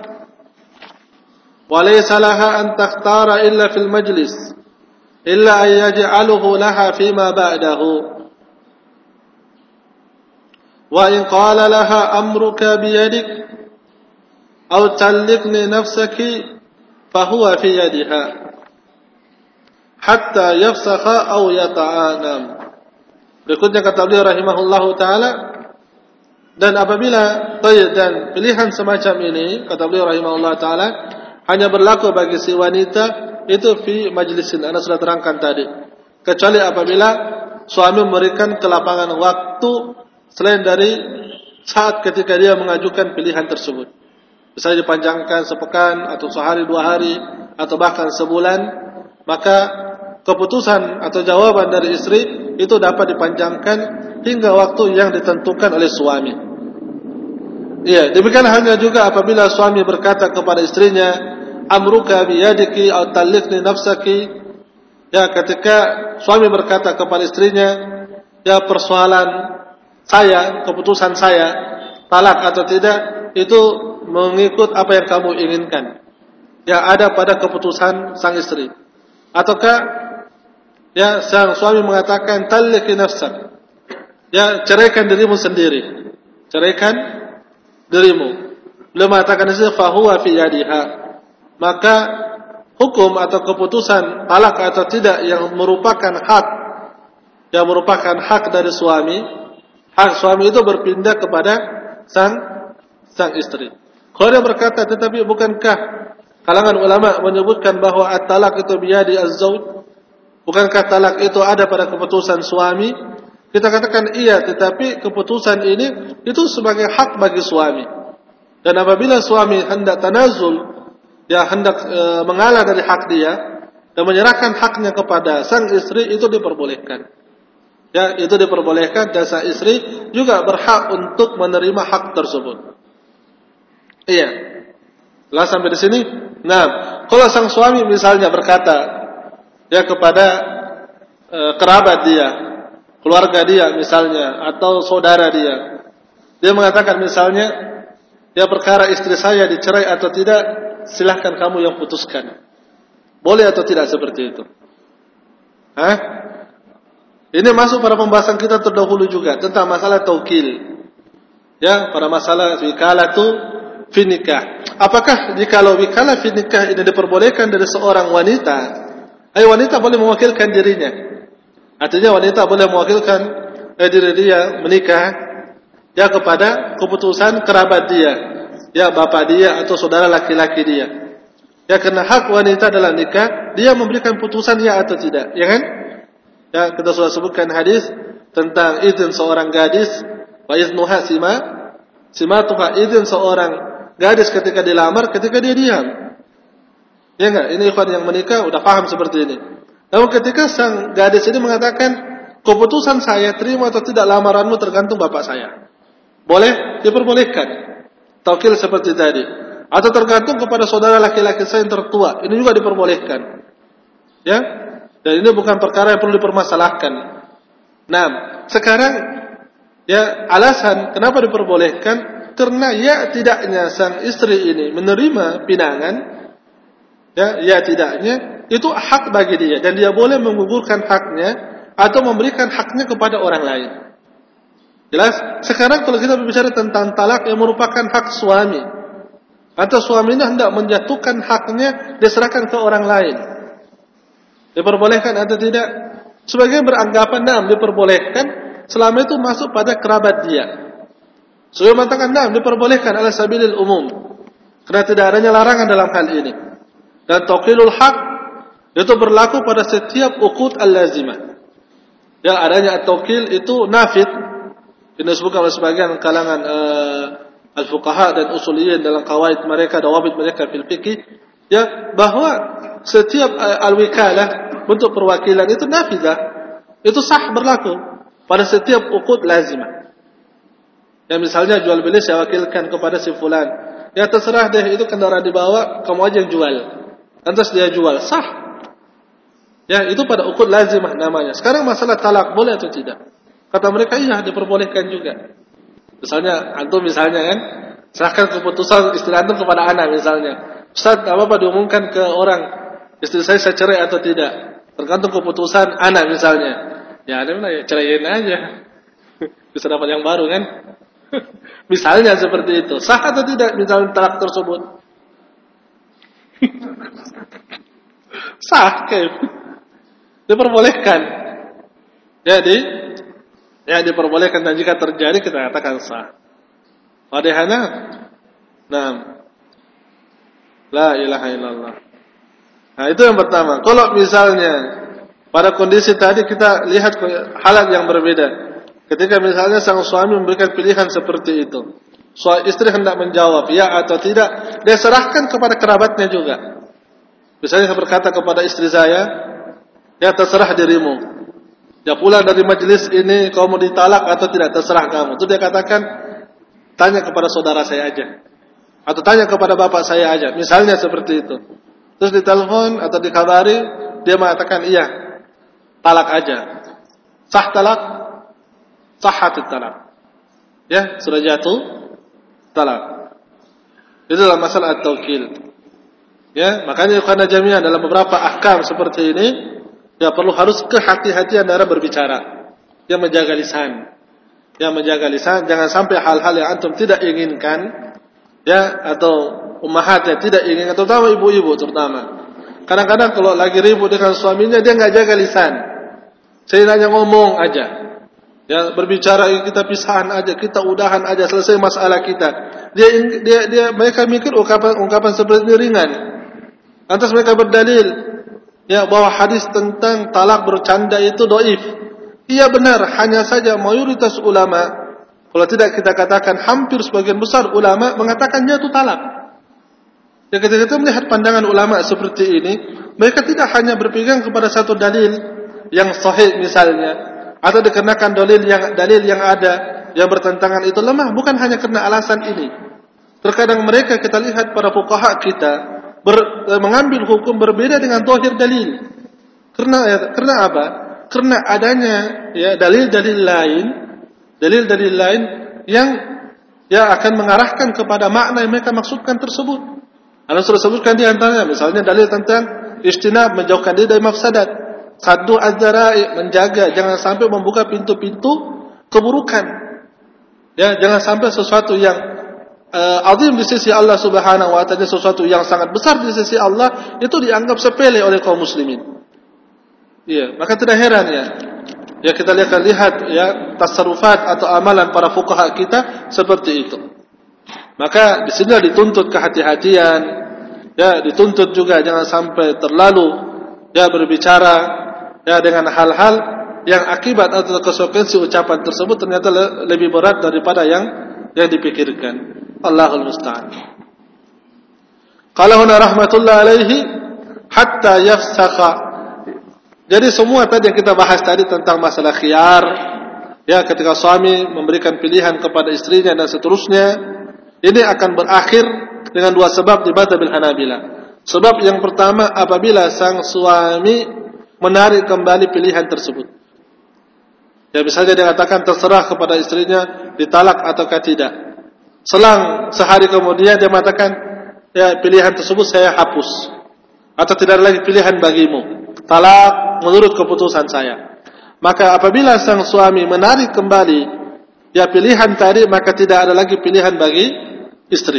وَلَيْسَ لَهَا أَنْ تَخْتَارَ إِلَّا فِي الْمَجْلِسِ إِلَّا أَنْ يَجْعَلُهُ لَهَا فِيمَا بَعْدَهُ وَإِنْ قَالَ لَهَا أَمْرُكَ بِيَدِكَ أَوْ تَلِّقْنِ نَفْسَكِ فَهُوَ فِي يَدِهَا حَتَّى يَفْسَخَ أَوْ يَتَعَانَمْ. Berikutnya kata beliau rahimahullahu ta'ala, dan apabila dan pilihan semacam ini, kata beliau rahimahullah ta'ala, hanya berlaku bagi si wanita itu fi majlisin, Anda sudah terangkan tadi, kecuali apabila suami memberikan kelapangan waktu selain dari saat ketika dia mengajukan pilihan tersebut. Misalnya dipanjangkan sepekan atau sehari 2 hari atau bahkan sebulan, maka keputusan atau jawaban dari istri itu dapat dipanjangkan hingga waktu yang ditentukan oleh suami. Iya, demikian halnya juga apabila suami berkata kepada istrinya, amruka biyadiki atau talliqni nafsaki. Ya, ketika suami berkata kepada istrinya, ya persoalan saya, keputusan saya, talak atau tidak, itu mengikut apa yang kamu inginkan. Ya, ada pada keputusan sang istri. Ataukah ya sang suami mengatakan talliqi nafsak, ya ceraikan dirimu sendiri, ceraikan dirimu. Beliau mengatakan di sini fahuwa fi yadiha, maka hukum atau keputusan talak atau tidak yang merupakan hak dari suami, hak suami itu berpindah kepada sang istri. Kalau dia berkata, tetapi bukankah kalangan ulama menyebutkan bahwa at-talak itu biyadi az-zawj, bukankah talak itu ada pada keputusan suami? Kita katakan iya, tetapi keputusan ini itu sebagai hak bagi suami. Dan apabila suami hendak tanazul, ya hendak mengalah dari hak dia dan menyerahkan haknya kepada sang istri, itu diperbolehkan. Ya, itu diperbolehkan, dan sang istri juga berhak untuk menerima hak tersebut. Iya. Lah sampai di sini. Nah, kalau sang suami misalnya berkata ya kepada kerabat dia, keluarga dia misalnya, atau saudara dia. Dia mengatakan misalnya, ya perkara istri saya dicerai atau tidak, silahkan kamu yang putuskan. Boleh atau tidak seperti itu? Hah? Ini masuk pada pembahasan kita terdahulu juga tentang masalah taukil. Ya, pada masalah wikalatu fi nikah. Apakah jikalau wikalah fi nikah ini diperbolehkan dari seorang wanita, wanita boleh mewakilkan dirinya. Artinya wanita boleh mewakilkan diri dia menikah ya kepada keputusan kerabat dia, ya bapak dia atau saudara laki-laki dia. Ya, karena hak wanita dalam nikah, dia memberikan putusan ya atau tidak, ya kan? Ya, kita sudah sebutkan hadis tentang izin seorang gadis, wa iznuha simatuha, izin seorang gadis ketika dilamar, ketika dia diam. Ya enggak? Ini ikhwan yang menikah udah paham seperti ini. Namun ketika sang gadis ini mengatakan, keputusan saya terima atau tidak lamaranmu tergantung bapak saya. Boleh? Diperbolehkan. Taukil seperti tadi. Atau tergantung kepada saudara laki-laki saya yang tertua. Ini juga diperbolehkan. Ya? Dan ini bukan perkara yang perlu dipermasalahkan. Nah, sekarang ya alasan kenapa diperbolehkan? Karena ya tidaknya sang istri ini menerima pinangan, ya tidaknya itu hak bagi dia dan dia boleh menggugurkan haknya atau memberikan haknya kepada orang lain. Jelas? Sekarang kalau kita berbicara tentang talak yang merupakan hak suami, atau suaminya hendak menjatuhkan haknya diserahkan ke orang lain, diperbolehkan atau tidak? Sebagian beranggapan diperbolehkan selama itu masuk pada kerabat dia. Saya mengatakan diperbolehkan ala sabilil umum, karena tidak adanya larangan dalam hal ini. Dan taukilul haq itu berlaku pada setiap uqud al-lazimah. Yang adanya taukil itu nafid. Ini disebutkan oleh sebagian kalangan al-fuqaha dan usuliyin dalam qawaid mereka, dawabit mereka fil fiqh, ya, bahwa setiap al-wikalah, bentuk perwakilan itu nafidah, itu sah berlaku pada setiap uqud lazimah. Ya, misalnya jual beli saya wakilkan kepada si fulan, ya terserah deh, itu kendaraan dibawa, kamu aja yang jual. Lantas dia jual, sah. Ya, itu pada uqud lazimah namanya. Sekarang masalah talak boleh atau tidak? Kata mereka iya, diperbolehkan juga. Misalnya antum misalnya kan, serahkan keputusan istri antum kepada anak misalnya. Ustaz, apa diumumkan ke orang, istri saya cerai atau tidak? Tergantung keputusan anak misalnya. Ya, ada mana ya, ceraiin aja. Bisa dapat yang baru kan? Misalnya seperti itu. Sah atau tidak misalnya talak tersebut? Sah, kayak diperbolehkan. Jadi, ya diperbolehkan dan jika terjadi kita katakan sah. Wadihana, nah, la ilaha illallah. Nah, itu yang pertama. Kalau misalnya pada kondisi tadi kita lihat halat yang berbeda. Ketika misalnya sang suami memberikan pilihan seperti itu, istri hendak menjawab ya atau tidak, dia serahkan kepada kerabatnya juga. Misalnya saya berkata kepada istri saya, ya terserah dirimu. Ya pulang dari majelis ini kau mau ditalak atau tidak, terserah kamu. Itu dia katakan, tanya kepada saudara saya aja, atau tanya kepada bapak saya aja. Misalnya seperti itu. Terus ditelepon atau dikabari, dia mengatakan iya, talak aja. Sah talak? Sahhat talak. Ya, sudah jatuh talak. Itu dalam masalah at-taukil. Ya, makanya karena jami'ah dalam beberapa ahkam seperti ini, ya perlu harus kehati-hatian dalam berbicara. Yang menjaga lisan. Yang menjaga lisan, jangan sampai hal-hal yang antum tidak inginkan, ya, atau ummahat yang tidak inginkan, terutama ibu-ibu terutama. Kadang-kadang kalau lagi ribut dengan suaminya, dia enggak jaga lisan. Saya hanya ngomong aja. Ya, berbicara kita pisahan aja, kita udahan aja, selesai masalah kita. Mereka mikir ungkapan seperti ini ringan. Lantas mereka berdalil ya bahwa hadis tentang talak bercanda itu dhaif. Iya benar, hanya saja mayoritas ulama, kalau tidak kita katakan hampir sebagian besar ulama mengatakannya itu talak. Ya, ketika kita melihat pandangan ulama seperti ini, mereka tidak hanya berpegang kepada satu dalil yang sahih misalnya, atau dikenakan dalil yang ada yang bertentangan itu lemah, bukan hanya karena alasan ini. Terkadang mereka kita lihat para fuqaha kita mengambil hukum berbeda dengan zahir dalil. Karena apa? karena adanya ya dalil-dalil lain yang akan mengarahkan kepada makna yang mereka maksudkan tersebut. Anda sudah sebutkan di antaranya, misalnya dalil tentang ijtinab, menjauhkan diri dari mafsadat, saddu az-zara'i, menjaga jangan sampai membuka pintu-pintu keburukan. Ya, jangan sampai sesuatu yang azim di sisi Allah Subhanahu wa taala, sesuatu yang sangat besar di sisi Allah itu dianggap sepele oleh kaum muslimin. Iya, maka tidak heran ya kita lihat ya tasarrufat atau amalan para fuqaha kita seperti itu. Maka di sini dituntut kehati-hatian, ya dituntut juga jangan sampai terlalu ya berbicara ya dengan hal-hal yang akibat atau konsekuensi ucapan tersebut ternyata lebih berat daripada yang dipikirkan. Allahul musta'an. Qala huna rahmatullah alaihi hatta yafsakha. Jadi semua tadi yang kita bahas tadi tentang masalah khiyar, ya ketika suami memberikan pilihan kepada istrinya dan seterusnya, ini akan berakhir dengan dua sebab di mazhab Hanabilah. Sebab yang pertama, apabila sang suami menarik kembali pilihan tersebut. Ya misalnya dia katakan terserah kepada istrinya ditalak ataukah tidak. Selang sehari kemudian dia mengatakan, ya pilihan tersebut saya hapus atau tidak ada lagi pilihan bagimu. Talak menurut keputusan saya. Maka apabila sang suami menarik kembali ya pilihan tadi, maka tidak ada lagi pilihan bagi istri.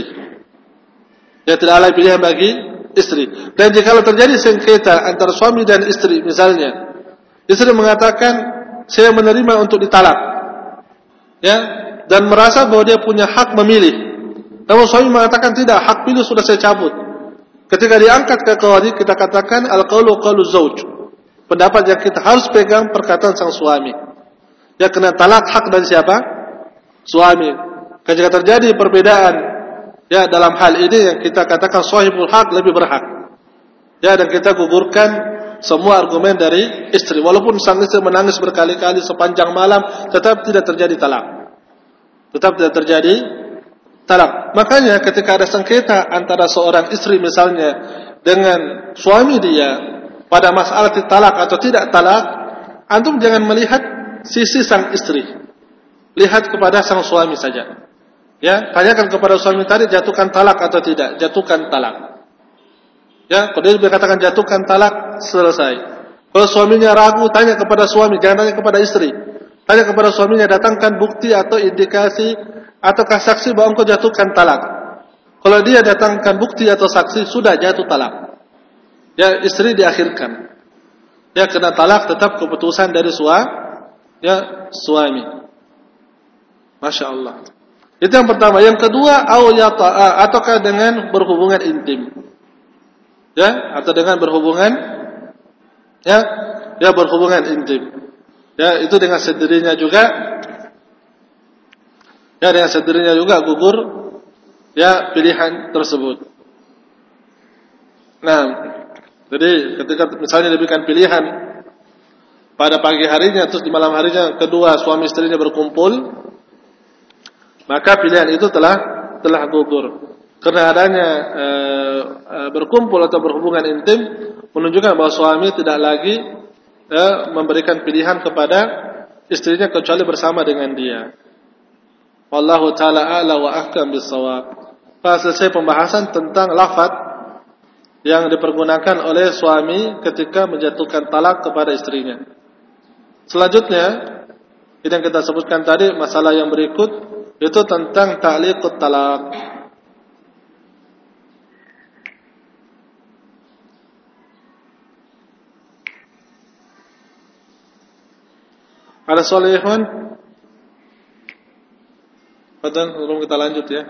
Ya tidak ada lagi pilihan bagi istri. Dan jika terjadi sengketa antara suami dan istri, misalnya istri mengatakan saya menerima untuk ditalak, ya, dan merasa bahwa dia punya hak memilih. Namun suami mengatakan tidak, hak pilih sudah saya cabut. Ketika diangkat ke qadhi, kita katakan al-qaulu qaulu zauj. Pendapat yang kita harus pegang perkataan sang suami. Ya, kena talak hak dari siapa? Suami. Jika terjadi perbedaan ya dalam hal ini, yang kita katakan sahibul hak lebih berhak. Ya, dan kita gugurkan semua argumen dari istri. Walaupun sang istri menangis berkali-kali sepanjang malam, tetap tidak terjadi talak. Tetap tidak terjadi talak. Makanya ketika ada sengketa antara seorang istri misalnya dengan suami dia pada masalah talak atau tidak talak, antum jangan melihat sisi sang istri. Lihat kepada sang suami saja. Ya, tanyakan kepada suami tadi jatuhkan talak atau tidak, jatuhkan talak. Ya, kalau dia berkatakan jatuhkan talak, selesai. Kalau suaminya ragu, tanya kepada suami, jangan tanya kepada istri. Tanya kepada suaminya, datangkan bukti atau indikasi ataukah saksi bahwa engkau jatuhkan talak. Kalau dia datangkan bukti atau saksi, sudah jatuh talak. Ya, istri diakhirkan. Ya, kena talak tetap keputusan dari suami. Masya Allah. Itu yang pertama. Yang kedua, ataukah dengan berhubungan intim. Ya, atau dengan berhubungan berhubungan intim. Ya, itu dengan sendirinya juga. Ya, dengan sendirinya juga gugur ya pilihan tersebut. Nah, jadi ketika misalnya diberikan pilihan pada pagi harinya, terus di malam harinya kedua suami istrinya berkumpul, maka pilihan itu telah gugur. Karena adanya berkumpul atau berhubungan intim menunjukkan bahwa suami tidak lagi memberikan pilihan kepada istrinya kecuali bersama dengan dia. Wallahu ta'ala a'la wa ahkam bis-shawab. Selesai pembahasan tentang lafaz yang dipergunakan oleh suami ketika menjatuhkan talak kepada istrinya. Selanjutnya, ini yang kita sebutkan tadi, masalah yang berikut itu tentang ta'liqut talaq. Ada soal ya, ikhwan? Padahal sebelum kita lanjut ya.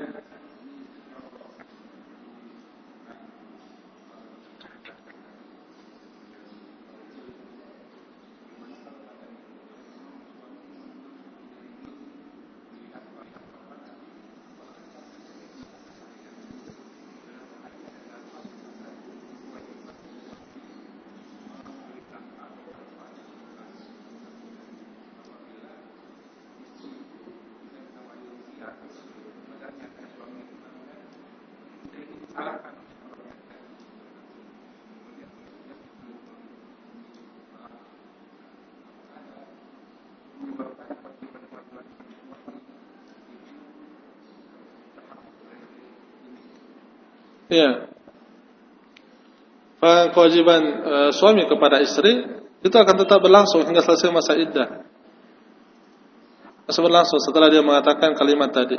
Ya. Kewajiban suami kepada istri itu akan tetap berlangsung hingga selesai masa iddah. Masih berlangsung setelah dia mengatakan kalimat tadi.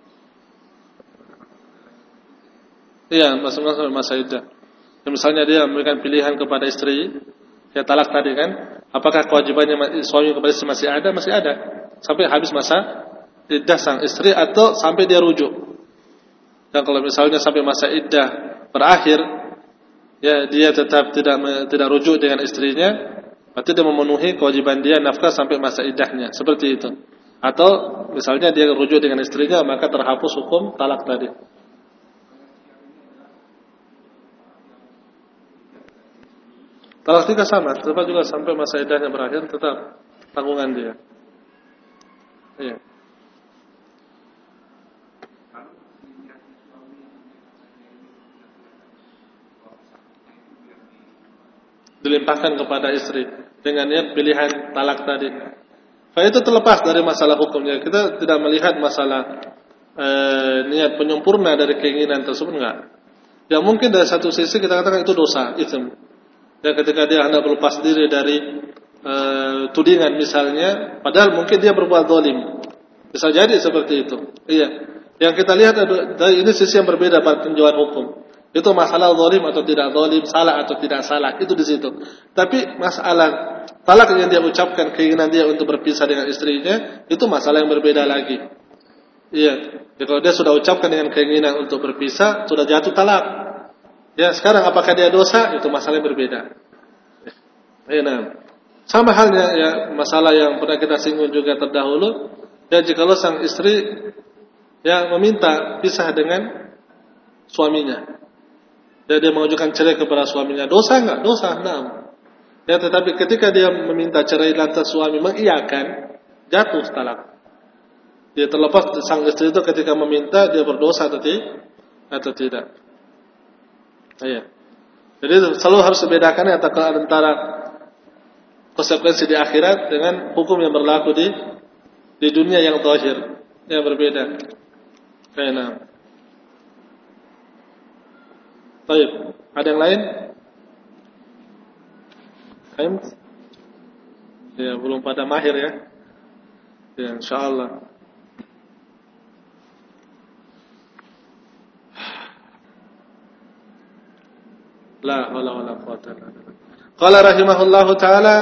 Iya, masih berlangsung masa iddah. Ya, misalnya dia memberikan pilihan kepada istri, ya talak tadi kan, apakah kewajibannya suami kepada istri masih ada? Masih ada. Sampai habis masa iddah sang istri atau sampai dia rujuk. Dan kalau misalnya sampai masa iddah berakhir, ya dia tetap tidak rujuk dengan istrinya, berarti dia memenuhi kewajiban dia nafkah sampai masa iddahnya, seperti itu. Atau misalnya dia rujuk dengan istrinya, maka terhapus hukum talak tadi. Talak tiga sama, tetap juga sampai masa iddahnya berakhir, tetap tanggungan dia. Iya. Dilimpahkan kepada istri dengan niat pilihan talak tadi. Itu terlepas dari masalah hukumnya. Kita tidak melihat masalah niat penyempurna dari keinginan tersebut, enggak. Ya mungkin dari satu sisi kita katakan itu dosa, ism. Ya ketika dia hendak berlepas diri dari tudingan misalnya, padahal mungkin dia berbuat zalim. Bisa jadi seperti itu. Iya. Yang kita lihat dari ini sisi yang berbeda pada tinjauan hukum. Itu masalah zalim atau tidak zalim, salah atau tidak salah, itu di situ. Tapi masalah talak yang dia ucapkan, keinginan dia untuk berpisah dengan istrinya, itu masalah yang berbeda lagi. Iya. Jadi kalau dia sudah ucapkan dengan keinginan untuk berpisah, sudah jatuh talak. Ya, sekarang apakah dia dosa? Itu masalah yang berbeda. Nah, sama halnya ya masalah yang pernah kita singgung juga terdahulu. Ya, jikalau sang istri ya meminta pisah dengan suaminya. Dan dia mengajukan cerai kepada suaminya, dosa enggak? Dosa, nah. Ya, tetapi ketika dia meminta cerai lantas suami mengiyakan, jatuh talak. Dia terlepas sang istri itu ketika meminta dia berdosa atau tidak. Iya. Jadi selalu harus membedakan antara konsekuensi di akhirat dengan hukum yang berlaku di dunia yang zahir, yang berbeda. Nah. Baik, ada yang lain? Ya, belum pada mahir ya. Ya, insyaallah. La haula wala quwwata illa billah. Qala rahimahullahu taala,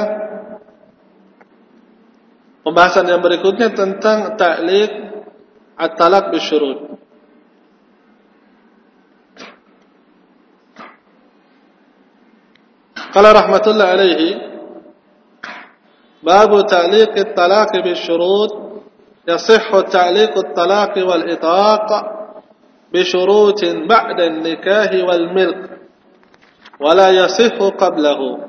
pembahasan yang berikutnya tentang ta'liq at-talaq bisyurut. Qala rahmatullah alaihi, babu ta'liq at-talaq bisyurut, yasihhu ta'liq at-talaq wal itaq bisyurutin ba'da an-nikah wal milk wala yasihhu qablahu.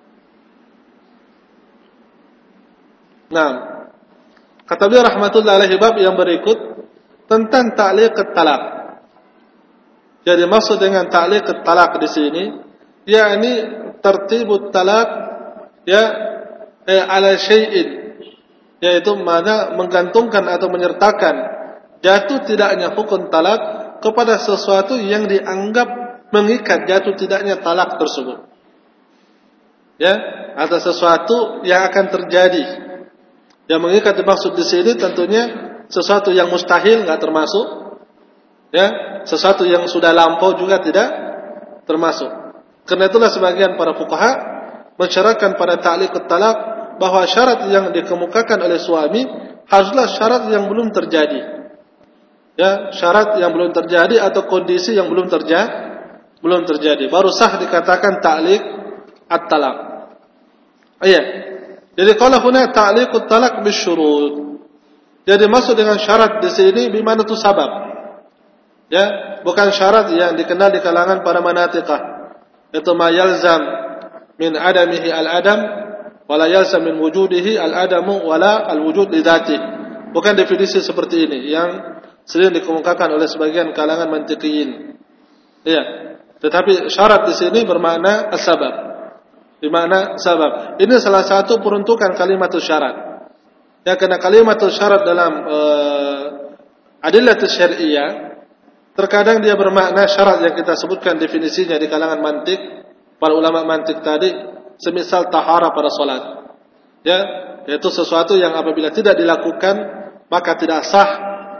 Nah, kata beliau rahmatullah alaihi, bab yang berikut tentang ta'liq at-talaq. Jadi maksud dengan ta'liq at-talaq di sini yakni tertibut talak ya ala syai'in, yaitu mana menggantungkan atau menyertakan jatuh tidaknya hukum talak kepada sesuatu yang dianggap mengikat jatuh tidaknya talak tersebut, ya, atau sesuatu yang akan terjadi. Yang mengikat dimaksud di sini tentunya sesuatu yang mustahil enggak termasuk, ya, sesuatu yang sudah lampau juga tidak termasuk. Karena itulah sebagian para fuqaha mensyaratkan pada ta'liq at-talaq bahwa syarat yang dikemukakan oleh suami haruslah syarat yang belum terjadi. Ya, syarat yang belum terjadi atau kondisi yang belum terjadi. Baru sah dikatakan ta'liq at-talaq. Iya. Jadi kalau huna ta'liq at-talaq bisyurut. Jadi maksud dengan syarat di sini bimana itu sabab. Ya, bukan syarat yang dikenal di kalangan para manatiqah. Itu ma yalzam min adamihi al-adam wala yalzam min wujudihi al-adamu wala al-wujud li dzatihi. Bukan definisi seperti ini yang sering dikemukakan oleh sebagian kalangan mantiqiyin. Iya, tetapi syarat di sini bermakna as-sabab. Di makna sabab. Ini salah satu peruntukan kalimatus syarat. Ya, karena kalimatus syarat dalam adillatus syar'iyyah terkadang dia bermakna syarat yang kita sebutkan definisinya di kalangan mantik, para ulama mantik tadi, semisal tahara pada salat. Ya, yaitu sesuatu yang apabila tidak dilakukan maka tidak sah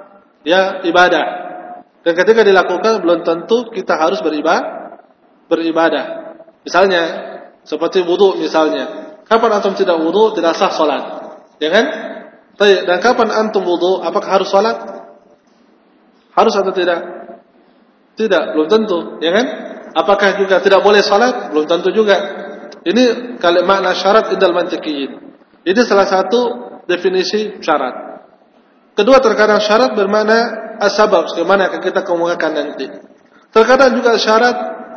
ya ibadah. Dan ketika dilakukan belum tentu kita harus beribadah. Misalnya seperti wudu misalnya. Kapan antum tidak wudu tidak sah salat. Ya kan? Dan kapan antum wudu apakah harus salat? Harus atau tidak? Tidak, belum tentu, ya kan? Apakah juga tidak boleh salat? Belum tentu juga. Ini kalau makna syarat indal mantiqiyin. Ini salah satu definisi syarat. Kedua, terkadang syarat bermakna as-sabab, sebagaimana akan kita kemukakan nanti. Terkadang juga syarat,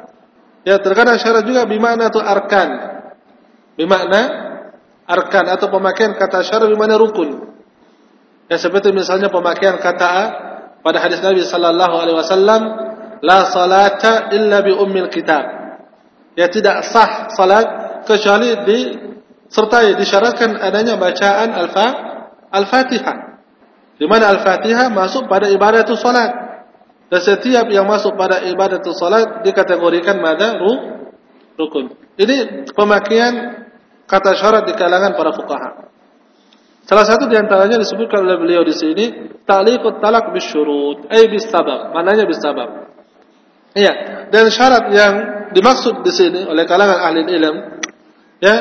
ya terkadang syarat juga bermakna itu arkan. Bermakna arkan atau pemakaian kata syarat bermakna rukun. Ya seperti misalnya pemakaian kata pada hadis Nabi sallallahu alaihi wasallam, la salata illa bi ummil kitab. Ya tidak sah salat kecuali disertai disyaratkan adanya bacaan Al-Fatihah. Di mana Al-Fatihah masuk pada ibadah itu salat. Dan setiap yang masuk pada ibadah itu salat dikategorikan pada rukun. Ini pemakaian kata syarat di kalangan para fuqaha. Salah satu di antaranya disebutkan oleh beliau di sini, ta'liqut talaq bisyurut, ay bisabab. Maknanya bisabab. Iya, dan syarat yang dimaksud di sini oleh kalangan ahli ilmu, ya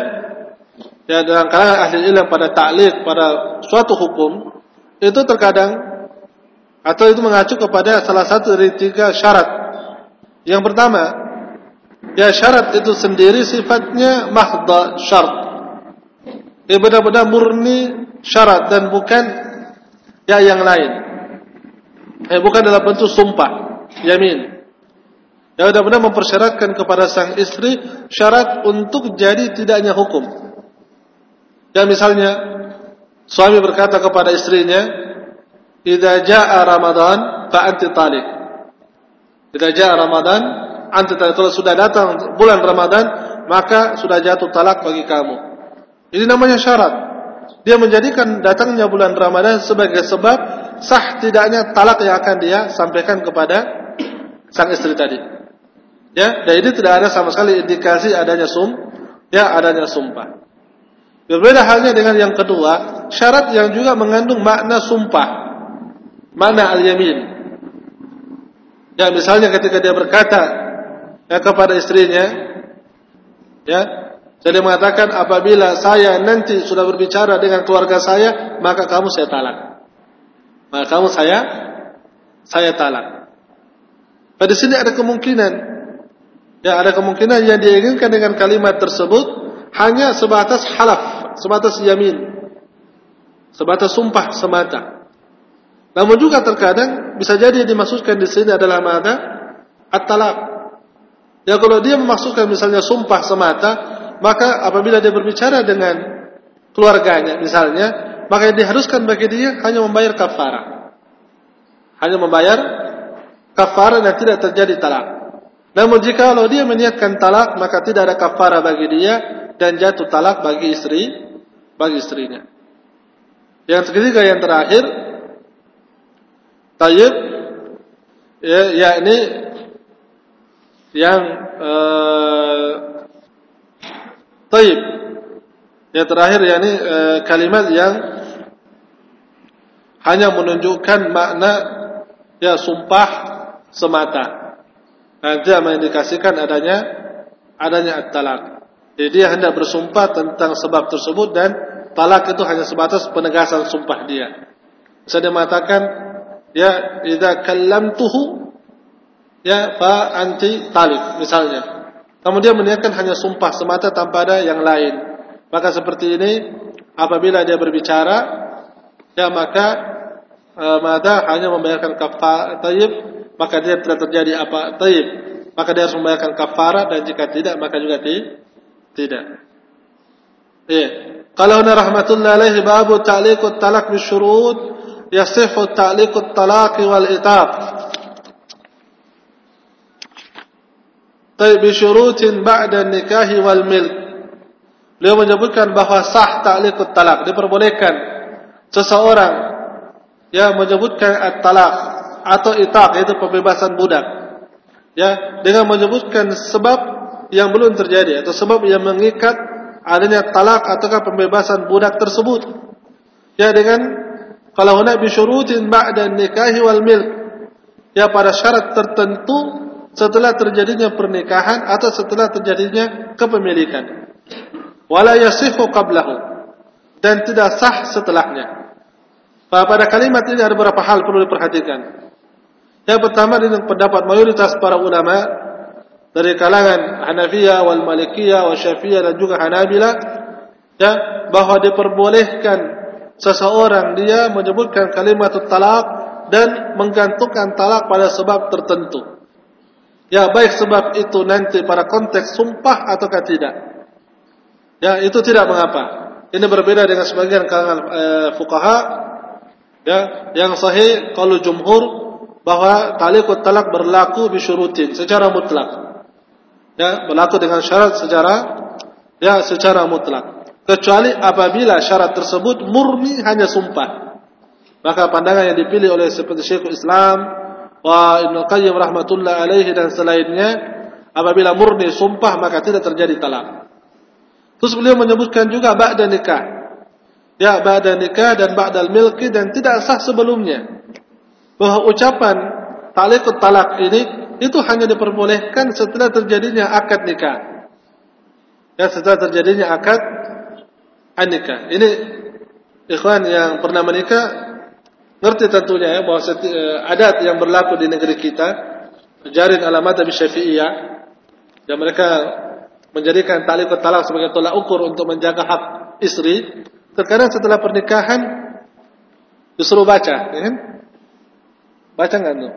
dalam kalangan ahli ilmu pada ta'liq pada suatu hukum itu terkadang atau itu mengacu kepada salah satu dari 3 syarat. Yang pertama, ya syarat itu sendiri sifatnya mahdha syarat. Ya benar-benar murni syarat dan bukan ya yang lain. Bukan dalam bentuk sumpah, yamin. Ya benar-benar mempersyaratkan kepada sang istri syarat untuk jadi tidaknya hukum. Ya misalnya suami berkata kepada istrinya, "Idza jaa Ramadan fa anti taliq." Idza jaa Ramadan, anti taliq. Kalau sudah datang bulan Ramadan, maka sudah jatuh talak bagi kamu. Ini namanya syarat. Dia menjadikan datangnya bulan Ramadan sebagai sebab sah tidaknya talak yang akan dia sampaikan kepada sang istri tadi. Ya, dan ini tidak ada sama sekali indikasi adanya adanya sumpah. Berbeda halnya dengan yang kedua, syarat yang juga mengandung makna sumpah, makna al-yamin. Ya, misalnya ketika dia berkata kepada istrinya, ya, jadi mengatakan apabila saya nanti sudah berbicara dengan keluarga saya, maka kamu saya talak. Maka kamu saya talak. Pada sini ada kemungkinan, ya ada kemungkinan yang diinginkan dengan kalimat tersebut hanya sebatas halaf, sebatas yamin, sebatas sumpah semata. Namun juga terkadang bisa jadi dimaksudkan di sini adalah mata at-talaq. Ya kalau dia memaksudkan misalnya sumpah semata, maka apabila dia berbicara dengan keluarganya misalnya, maka yang diharuskan bagi dia hanya membayar kafarah. Hanya membayar kafarah dan tidak terjadi talak. Namun jika kalau dia meniatkan talak, maka tidak ada kafarah bagi dia dan jatuh talak bagi istrinya. Yang ketiga yang terakhir, tayyib, ya, yakni yang tayyib. Yang terakhir yakni kalimat yang hanya menunjukkan makna ya sumpah semata. Dan tidak mengindikasikan adanya at-talaq. Jadi dia hendak bersumpah tentang sebab tersebut dan talak itu hanya sebatas penegasan sumpah dia. Bisa dia mengatakan ya idza kallamtuhu ya fa anti taliq misalnya. Kemudian meniatkan hanya sumpah semata tanpa ada yang lain. Maka seperti ini apabila dia berbicara ya maka maka hanya membayarkan kafarah tayyib, maka dia tidak terjadi apa tayyib, maka dia harus membayarkan kafarah, dan jika tidak maka juga tidak. Kalau huna rahmatullahi alaihi babu ta'liqut talaq bisyurut yasihhu ta'liqut talaq wal itaq. Tayyib bisyurutin ba'da nikahi wal milk. Beliau menyebutkan bahwa sah ta'liqut talaq, diperbolehkan seseorang yang menyebutkan at-talaq atau itaq, yaitu pembebasan budak. Ya, dengan menyebutkan sebab yang belum terjadi atau sebab yang mengikat adanya talak ataukah pembebasan budak tersebut. Ya, dengan kalau huna bi syurutin ba'da nikahi wal milk. Ya, pada syarat tertentu setelah terjadinya pernikahan atau setelah terjadinya kepemilikan. Wala yasihu qablahu, dan tidak sah setelahnya. Pada kalimat ini ada beberapa hal perlu diperhatikan. Yang pertama, dengan pendapat mayoritas para ulama dari kalangan Hanafiyah wal Malikiyah wal Syafi'iyah dan juga Hanabilah, ya, bahwa diperbolehkan seseorang dia menyebutkan kalimat talak dan menggantungkan talak pada sebab tertentu. Ya, baik sebab itu nanti pada konteks sumpah ataukah tidak. Ya, itu tidak mengapa. Ini berbeda dengan sebagian kalangan fuqaha. Ya, yang sahih qaul jumhur bahwa talikut talak berlaku bisyurutin secara mutlak. Ya, berlaku dengan syarat secara mutlak. Kecuali apabila syarat tersebut murni hanya sumpah. Maka pandangan yang dipilih oleh seperti Syekhul Islam wa Ibnu Qayyim rahmatullah alaihi dan selainnya, apabila murni sumpah maka tidak terjadi talak. Terus beliau menyebutkan juga ba'da nikah. Ya, ba'da nikah dan ba'dal milki, dan tidak sah sebelumnya. Bahwa ucapan talikut talak ini itu hanya diperbolehkan setelah terjadinya akad nikah. Ya, setelah terjadinya akad nikah. Ini ikhwan yang pernah menikah ngerti tentunya ya, bahwa adat yang berlaku di negeri kita, jarin alamat Abi Syafi'iyah, dan mereka menjadikan talikut talak sebagai tolak ukur untuk menjaga hak istri. Terkadang setelah pernikahan disuruh baca, ya kan? Baca enggak tuh?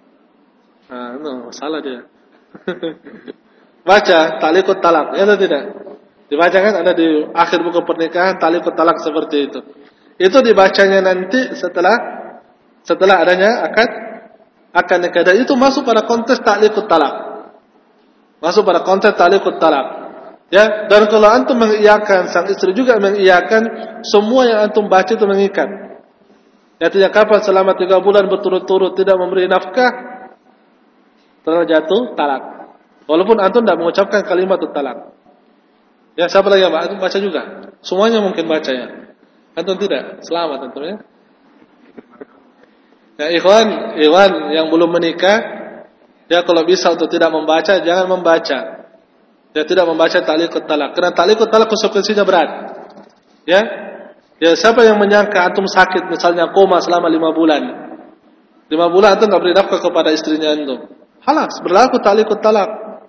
Salah dia. Baca talikut talak, ya atau tidak? Dibacakan ada di akhir buku pernikahan talikut talak seperti itu. Itu dibacanya nanti setelah adanya akad nikah. Dan itu masuk pada konteks talikut talak. Masuk pada konteks talikut talak. Ya, dan kalau antum mengiyakan, sang istri juga mengiyakan, semua yang antum baca itu mengikat. Artinya kapan selama 3 bulan berturut-turut tidak memberi nafkah, terjatuh talak. Walaupun antum tidak mengucapkan kalimat talak. Ya, siapa lagi yang antum baca juga? Semuanya mungkin baca ya. Antum tidak, selamat antum ya. Ya, ikhwan yang belum menikah, ya, kalau bisa untuk tidak membaca, jangan membaca. Ya, tidak membaca talikut talak. Karena talikut talak konsekuensinya berat. Ya, siapa yang menyangka antum sakit, misalnya koma selama 5 bulan. 5 bulan antum enggak beri nafkah kepada istrinya antum. Halas, berlaku talikut talak.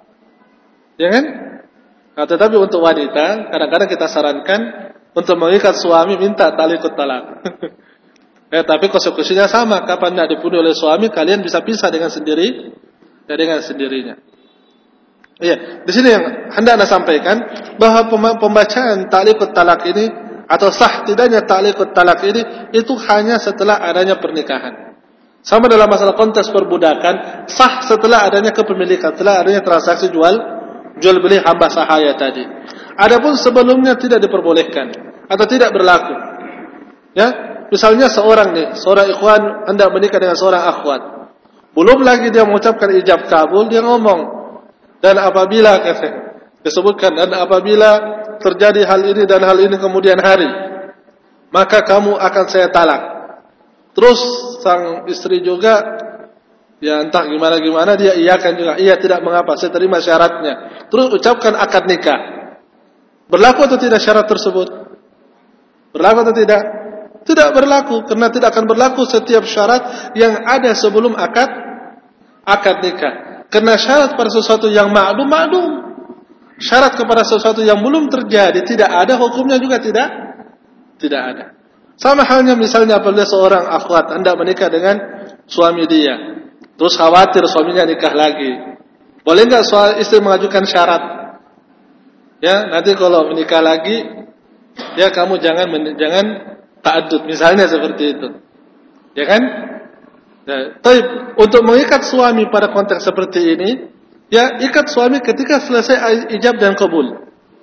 Ya kan? Nah, tetapi untuk wanita, kadang-kadang kita sarankan untuk mengikat suami minta talikut talak. Tapi konsekuensinya sama. Kapan tidak dipenuhi oleh suami, kalian bisa pisah dengan sendirinya. Iya, di sini yang hendak Anda sampaikan bahwa pembacaan talikut talak ini atau sah tidaknya talikut talak ini itu hanya setelah adanya pernikahan. Sama dalam masalah konteks perbudakan, sah setelah adanya kepemilikan, setelah adanya transaksi jual beli hamba sahaya tadi. Adapun sebelumnya tidak diperbolehkan atau tidak berlaku. Ya, misalnya seorang ikhwan hendak menikah dengan seorang akhwat. Belum lagi dia mengucapkan ijab kabul, dia ngomong, dan apabila disebutkan, dan apabila terjadi hal ini dan hal ini kemudian hari, maka kamu akan saya talak. Terus sang istri juga, ya entah gimana dia iyakan juga, iya tidak mengapa, saya terima syaratnya. Terus ucapkan akad nikah. Berlaku atau tidak syarat tersebut? Berlaku atau tidak? Tidak berlaku, karena tidak akan berlaku setiap syarat yang ada sebelum akad nikah. Karena syarat pada sesuatu yang ma'dum. Syarat kepada sesuatu yang belum terjadi tidak ada, hukumnya juga tidak ada. Sama halnya misalnya apabila seorang akhwat hendak menikah dengan suami dia, terus khawatir suaminya nikah lagi. Boleh enggak istri mengajukan syarat? Ya, nanti kalau menikah lagi, ya kamu jangan ta'addud, misalnya seperti itu. Ya kan? Ya, untuk mengikat suami pada konteks seperti ini, ya ikat suami ketika selesai ijab dan kabul.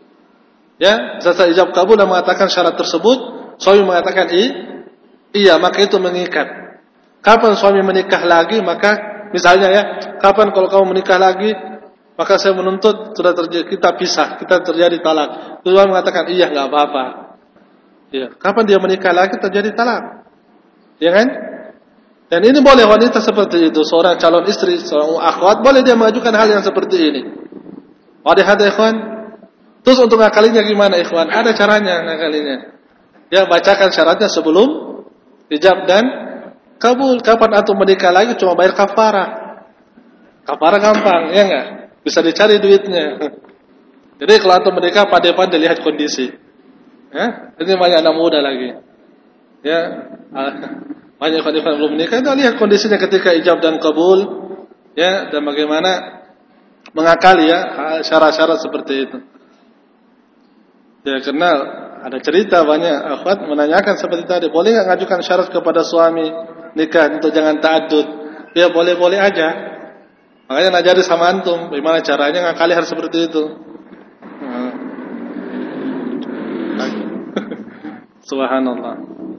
Ya, selesai ijab kabul dan mengatakan syarat tersebut, suami mengatakan iya, maka itu mengikat. Kapan suami menikah lagi, maka misalnya ya, kapan kalau kamu menikah lagi, maka saya menuntut sudah terjadi, kita pisah, kita terjadi talak. Suami mengatakan iya nggak apa-apa. Ya, kapan dia menikah lagi terjadi talak, ya kan? Dan ini boleh wanita seperti itu, seorang calon istri, seorang akhwat, boleh dia mengajukan hal yang seperti ini. Wadah ada ikhwan. Terus untuk ngakalinya gimana ikhwan? Ada caranya ngakalinya. Ya, bacakan syaratnya sebelum ijab dan kabul. Kapan antum menikah lagi cuma bayar kafarah. Kafarah gampang, ya enggak? Bisa dicari duitnya. Jadi kalau antum menikah pandai-pandai lihat kondisi. Ya, ini banyak anak muda lagi. Ya, banyak ikhwan belum menikah, kita lihat kondisinya ketika ijab dan kabul, ya, dan bagaimana mengakali ya syarat-syarat seperti itu. Ya, karena ada cerita banyak akhwat menanyakan seperti tadi, boleh enggak ngajukan syarat kepada suami nikah untuk jangan ta'addud? Ya, boleh-boleh aja. Makanya ngajari sama antum bagaimana caranya ngakali hal seperti itu. Subhanallah.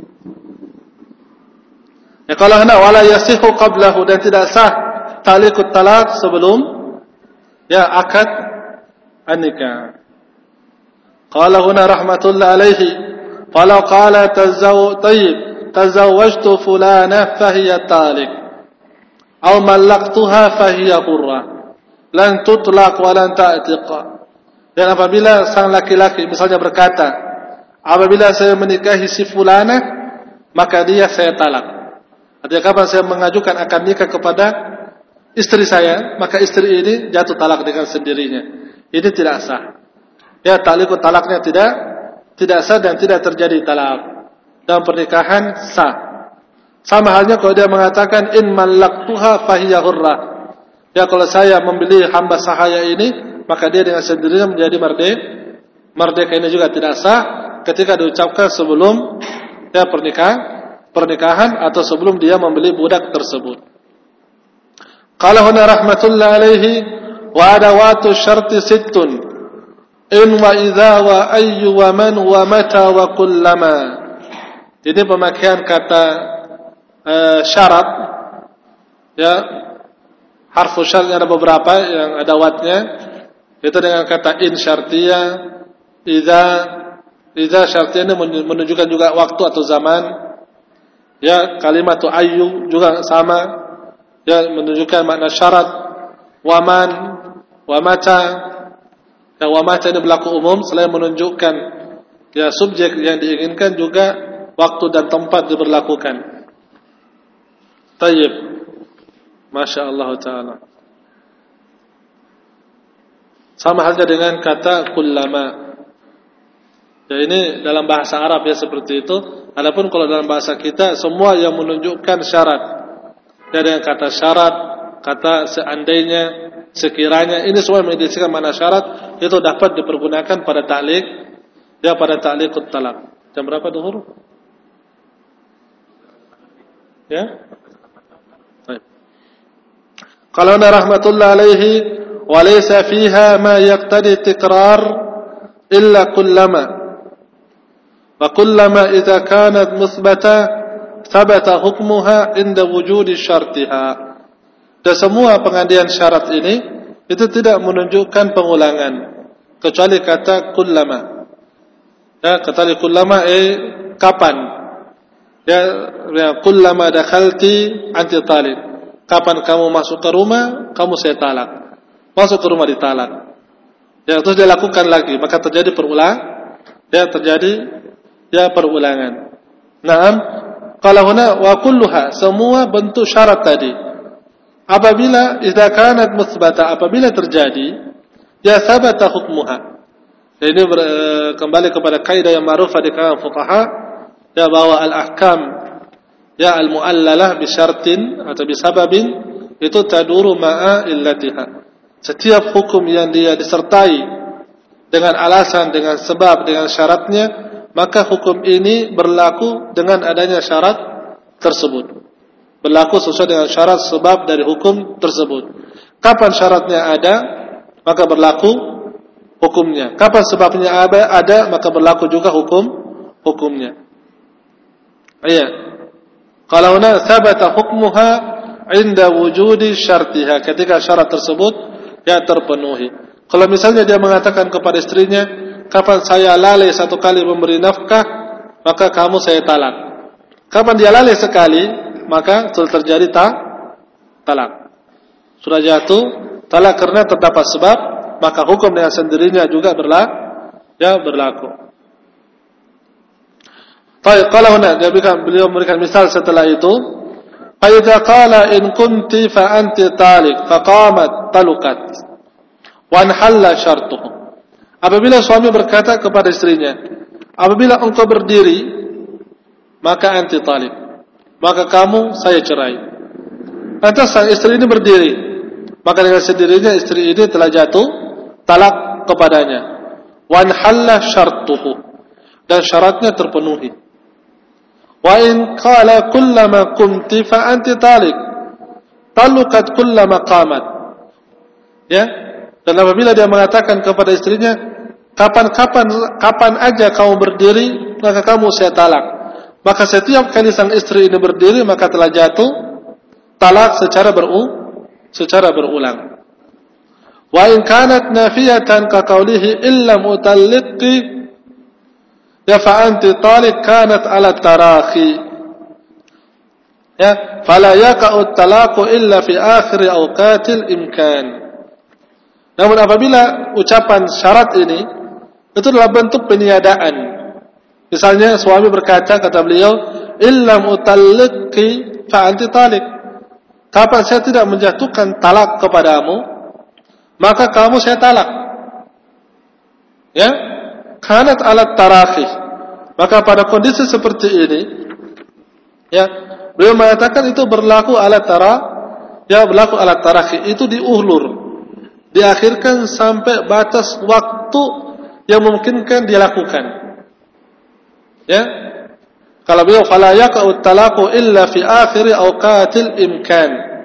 Ya, kalau hendak wala yasihu qablahu, dan tidak sah ta'liqut talaq sebelum ya akad an-nikah. Qala huna rahmatullah alaihi, falau qala tazawwajtu fulana fahiya taliq aw mallaqtuha fahiya hurra lan tutlaq wa lan ta'tiq. Dan apabila sang laki-laki misalnya berkata, apabila saya menikahi si fulana, maka dia saya talak. Artinya kapan saya mengajukan akad nikah kepada istri saya, maka istri ini jatuh talak dengan sendirinya. Ini tidak sah. Ya, ta'liqut talaknya tidak sah dan tidak terjadi talak. Dalam pernikahan sah. Sama halnya kalau dia mengatakan in mallaqtuha fahiya hurrah. Ya, kalau saya membeli hamba sahaya ini, maka dia dengan sendirinya menjadi merdeka. Ini juga tidak sah ketika diucapkan sebelum ya pernikahan atau sebelum dia membeli budak tersebut. Qala huna rahmatullah alaihi wa adawatu syarti sittun in wa idza wa ayyu wa man wa mata wa kullama. Ini pemakaian kata syarat ya, harfu syarat ada beberapa yang ada watnya, itu dengan kata in syartiyah, idza syartiyah ini menunjukkan juga waktu atau zaman. Ya, kalimat ayyu juga sama, ya, menunjukkan makna syarat. Waman, wamata. Ya, wamata ini berlaku umum, selain menunjukkan ya subjek yang diinginkan, juga waktu dan tempat diberlakukan. Tayyib. Masya Allah Ta'ala. Sama halnya dengan kata kullama. Ya, ini dalam bahasa Arab ya seperti itu. Adapun kalau dalam bahasa kita, semua yang menunjukkan syarat, ya, dengan kata syarat, kata seandainya, sekiranya, ini semua mengindikasikan mana syarat, itu dapat dipergunakan pada ta'liq, ya, pada ta'liqut talaq. Jam berapa duhur? Ya. Baik. Kalau rahmatullah alaihi wa laysa fiha ma yaqtadi tikrar illa kullama. وكلما إذا كانت مثبتة ثبت حكمها عند وجود شرطها. Dan semua pengandian syarat ini itu tidak menunjukkan pengulangan kecuali kata kullama. Ya, kata kullama kapan? Ya, kullama dakhalti anti talib. Kapan kamu masuk ke rumah, kamu saya talak. Masuk ke rumah ditalak. Ya, terus dia lakukan lagi, maka terjadi perulangan. Naam, qala huna wa kulluha, semua bentuk syarat tadi. Apabila idza kanat mutsbata, apabila terjadi, ya sabata hukmuha. Ini kembali kepada kaidah yang ma'rufah di kalangan fuqaha, ya, bahwa al-ahkam ya al-mu'allalah bi syartin atau bi sababin itu taduru ma'a illatiha. Setiap hukum yang dia disertai dengan alasan, dengan sebab, dengan syaratnya, maka hukum ini berlaku dengan adanya syarat tersebut. Berlaku sesuai dengan syarat sebab dari hukum tersebut. Kapan syaratnya ada, maka berlaku hukumnya. Kapan sebabnya ada, maka berlaku juga hukumnya. Iya. Kalau huna thabata hukmuha 'inda wujudi syartiha, ketika syarat tersebut ya terpenuhi. Kalau misalnya dia mengatakan kepada istrinya, kapan saya lalai satu kali memberi nafkah, maka kamu saya talak. Kapan dia lalai sekali, maka sudah terjadi talak. Sudah jatuh talak karena terdapat sebab, maka hukum dengan sendirinya juga berlaku. Baik, kalau huna beliau memberikan misal setelah itu, fa idza qala in kunti fa anti talik faqamat talukat wa anhalla syartuhu. Apabila suami berkata kepada istrinya, apabila engkau berdiri maka anti talik, maka kamu saya cerai. Lantas sang istri ini berdiri, maka dengan sendirinya istri ini telah jatuh talak kepadanya. Wa anhalla syartuhu, dan syaratnya terpenuhi. Wa in qala kullama qumti fa anti talik talukat kullama qamat. Ya, dan apabila dia mengatakan kepada istrinya, kapan aja kamu berdiri maka kamu saya talak, maka setiap kali sang istri ini berdiri maka telah jatuh talak secara berulang. Wa in kanat nafiyatan ka qawlihi illa mutalliqi ya fa anti talik kanat ala tarakhi, ya fala yaqa'u talaqu illa fi akhir awqatil imkan. Namun apabila ucapan syarat ini itu adalah bentuk peniadaan, misalnya suami berkata, kata beliau, illa mutalliqi fa anti talik, kapan saya tidak menjatuhkan talak kepadamu maka kamu saya talak, ya, kanat alat tarakhi, maka pada kondisi seperti ini, ya, beliau mengatakan itu berlaku alat tarakhi, itu diulur, diakhirkan sampai batas waktu yang memungkinkan dia lakukan. Ya, kalau beliau fala yaqa'u talaqu illa fi akhir awqatil imkan.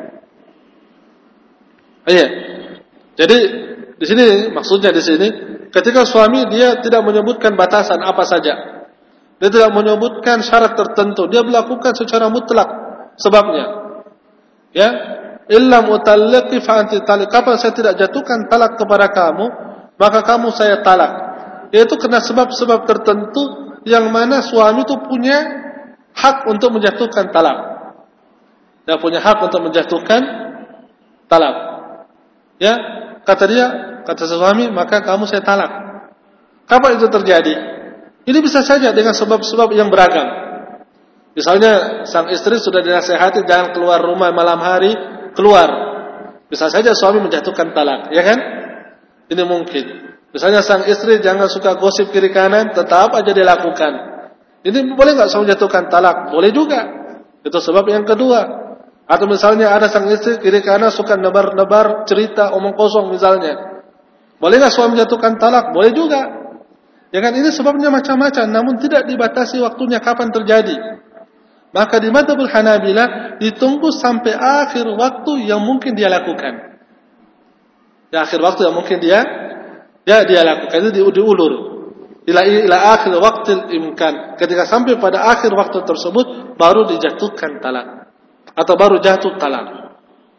Iya. Jadi di sini maksudnya di sini, ketika suami dia tidak menyebutkan batasan apa saja, dia tidak menyebutkan syarat tertentu, dia melakukan secara mutlak sebabnya. Ya, illa mutalliqi fa anti talik, kapan saya tidak jatuhkan talak kepada kamu maka kamu saya talak, yaitu karena sebab-sebab tertentu yang mana suami itu punya hak untuk menjatuhkan talak. Dia punya hak untuk menjatuhkan talak. Ya, kata suami, maka kamu saya talak. Kapan itu terjadi? Ini bisa saja dengan sebab-sebab yang beragam. Misalnya sang istri sudah dinasihati jangan keluar rumah malam hari, keluar. Bisa saja suami menjatuhkan talak, ya kan? Ini mungkin. Misalnya sang istri jangan suka gosip kiri kanan, tetap aja dilakukan. Ini boleh enggak suami menjatuhkan talak? Boleh juga. Itu sebab yang kedua. Atau misalnya ada sang istri kiri kanan suka nebar-nebar cerita omong kosong misalnya, boleh enggak suami menjatuhkan talak? Boleh juga. Ya kan, ini sebabnya macam-macam, namun tidak dibatasi waktunya kapan terjadi. Maka di madzhabul Hanabilah ditunggu sampai akhir waktu yang mungkin dia lakukan. Di akhir waktu yang mungkin dia lakukan itu diulur. Ila akhir waqtil imkan. Ketika sampai pada akhir waktu tersebut baru dijatuhkan talak atau baru jatuh talak.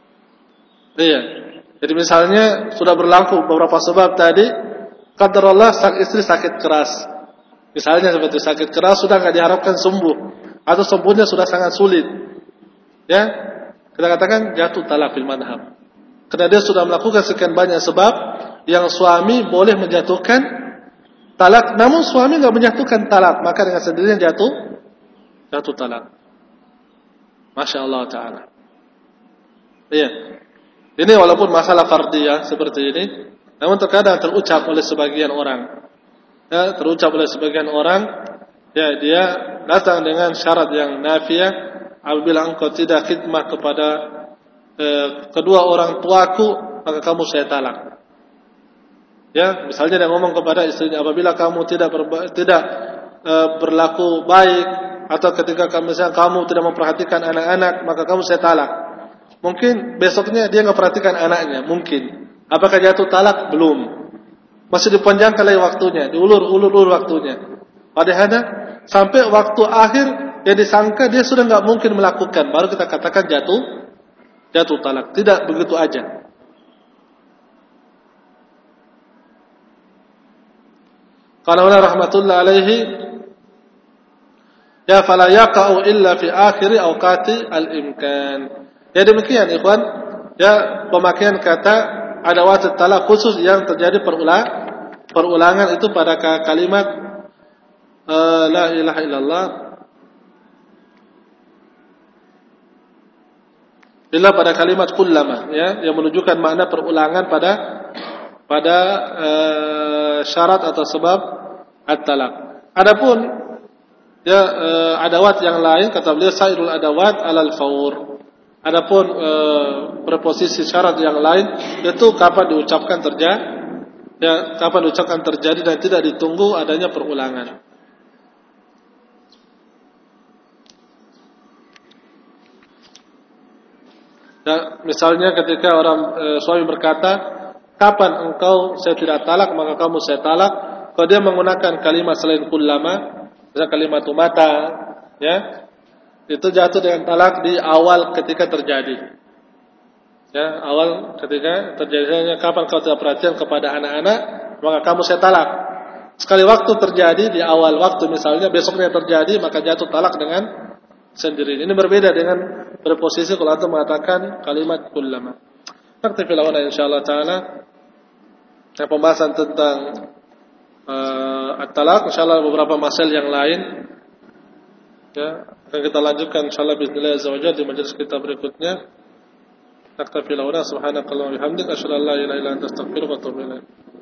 Iya. Jadi misalnya sudah berlaku beberapa sebab tadi, qadarullah sang istri sakit keras. Misalnya seperti sakit keras sudah enggak diharapkan sembuh atau sembuhnya sudah sangat sulit. Ya, kita katakan jatuh talak fil madhab. Karena dia sudah melakukan sekian banyak sebab yang suami boleh menjatuhkan talak, namun suami enggak menjatuhkan talak, maka dengan sendirinya jatuh talak. Masya Allah Ta'ala. Iya. Ini walaupun masalah fardiyah seperti ini, namun terkadang terucap oleh sebagian orang. Ya, terucap oleh sebagian orang, ya, dia datang dengan syarat yang nafiyah, apabila engkau tidak khidmah kepada kedua orang tuaku, maka kamu saya talak. Ya, misalnya dia ngomong kepada istrinya, apabila kamu tidak berlaku baik, atau ketika misalnya kamu tidak memperhatikan anak-anak, maka kamu saya talak. Mungkin besoknya dia enggak perhatikan anaknya, mungkin. Apakah jatuh talak? Belum. Masih dipanjangkan lagi waktunya, diulur waktunya. Padahal sampai waktu akhir yang disangka dia sudah enggak mungkin melakukan, baru kita katakan jatuh talak. Tidak begitu aja. Qala wa rahmatullah alaihi ya fala yaqa'u illa fi akhir awqati al-imkan. Ya demikian ikhwan, ya pemakaian kata adawat talak khusus yang terjadi perulangan itu pada kalimat la ilaha illallah illa pada kalimat kullama, ya, yang menunjukkan makna perulangan pada syarat atau sebab at-talaq. Adapun ya adawat yang lain kata beliau sairul adawat alal faur. Adapun preposisi syarat yang lain itu kapan diucapkan terjadi dan tidak ditunggu adanya perulangan. Ya, misalnya ketika orang suami berkata, kapan engkau saya tidak talak maka kamu saya talak. Kalau dia menggunakan kalimat selain kullama, misalnya kalimat mata, ya, itu jatuh dengan talak di awal ketika terjadi. Ya, awal ketika terjadinya kapan kau tidak perhatian kepada anak-anak, maka kamu saya talak. Sekali waktu terjadi di awal waktu misalnya besoknya terjadi maka jatuh talak dengan sendiri. Ini berbeda dengan preposisi kalau antum mengatakan kalimat kullama. Naktafi lahuna insyaallah taala. Pembahasan tentang at-talaq insyaallah beberapa masalah yang lain ya akan kita lanjutkan insyaallah bismillah azza wajalla di majelis kita berikutnya. Naktafi lahuna subhanakallahumma wa bihamdika asyhadu an la ilaha illa anta astaghfiruka wa atubu ilaik.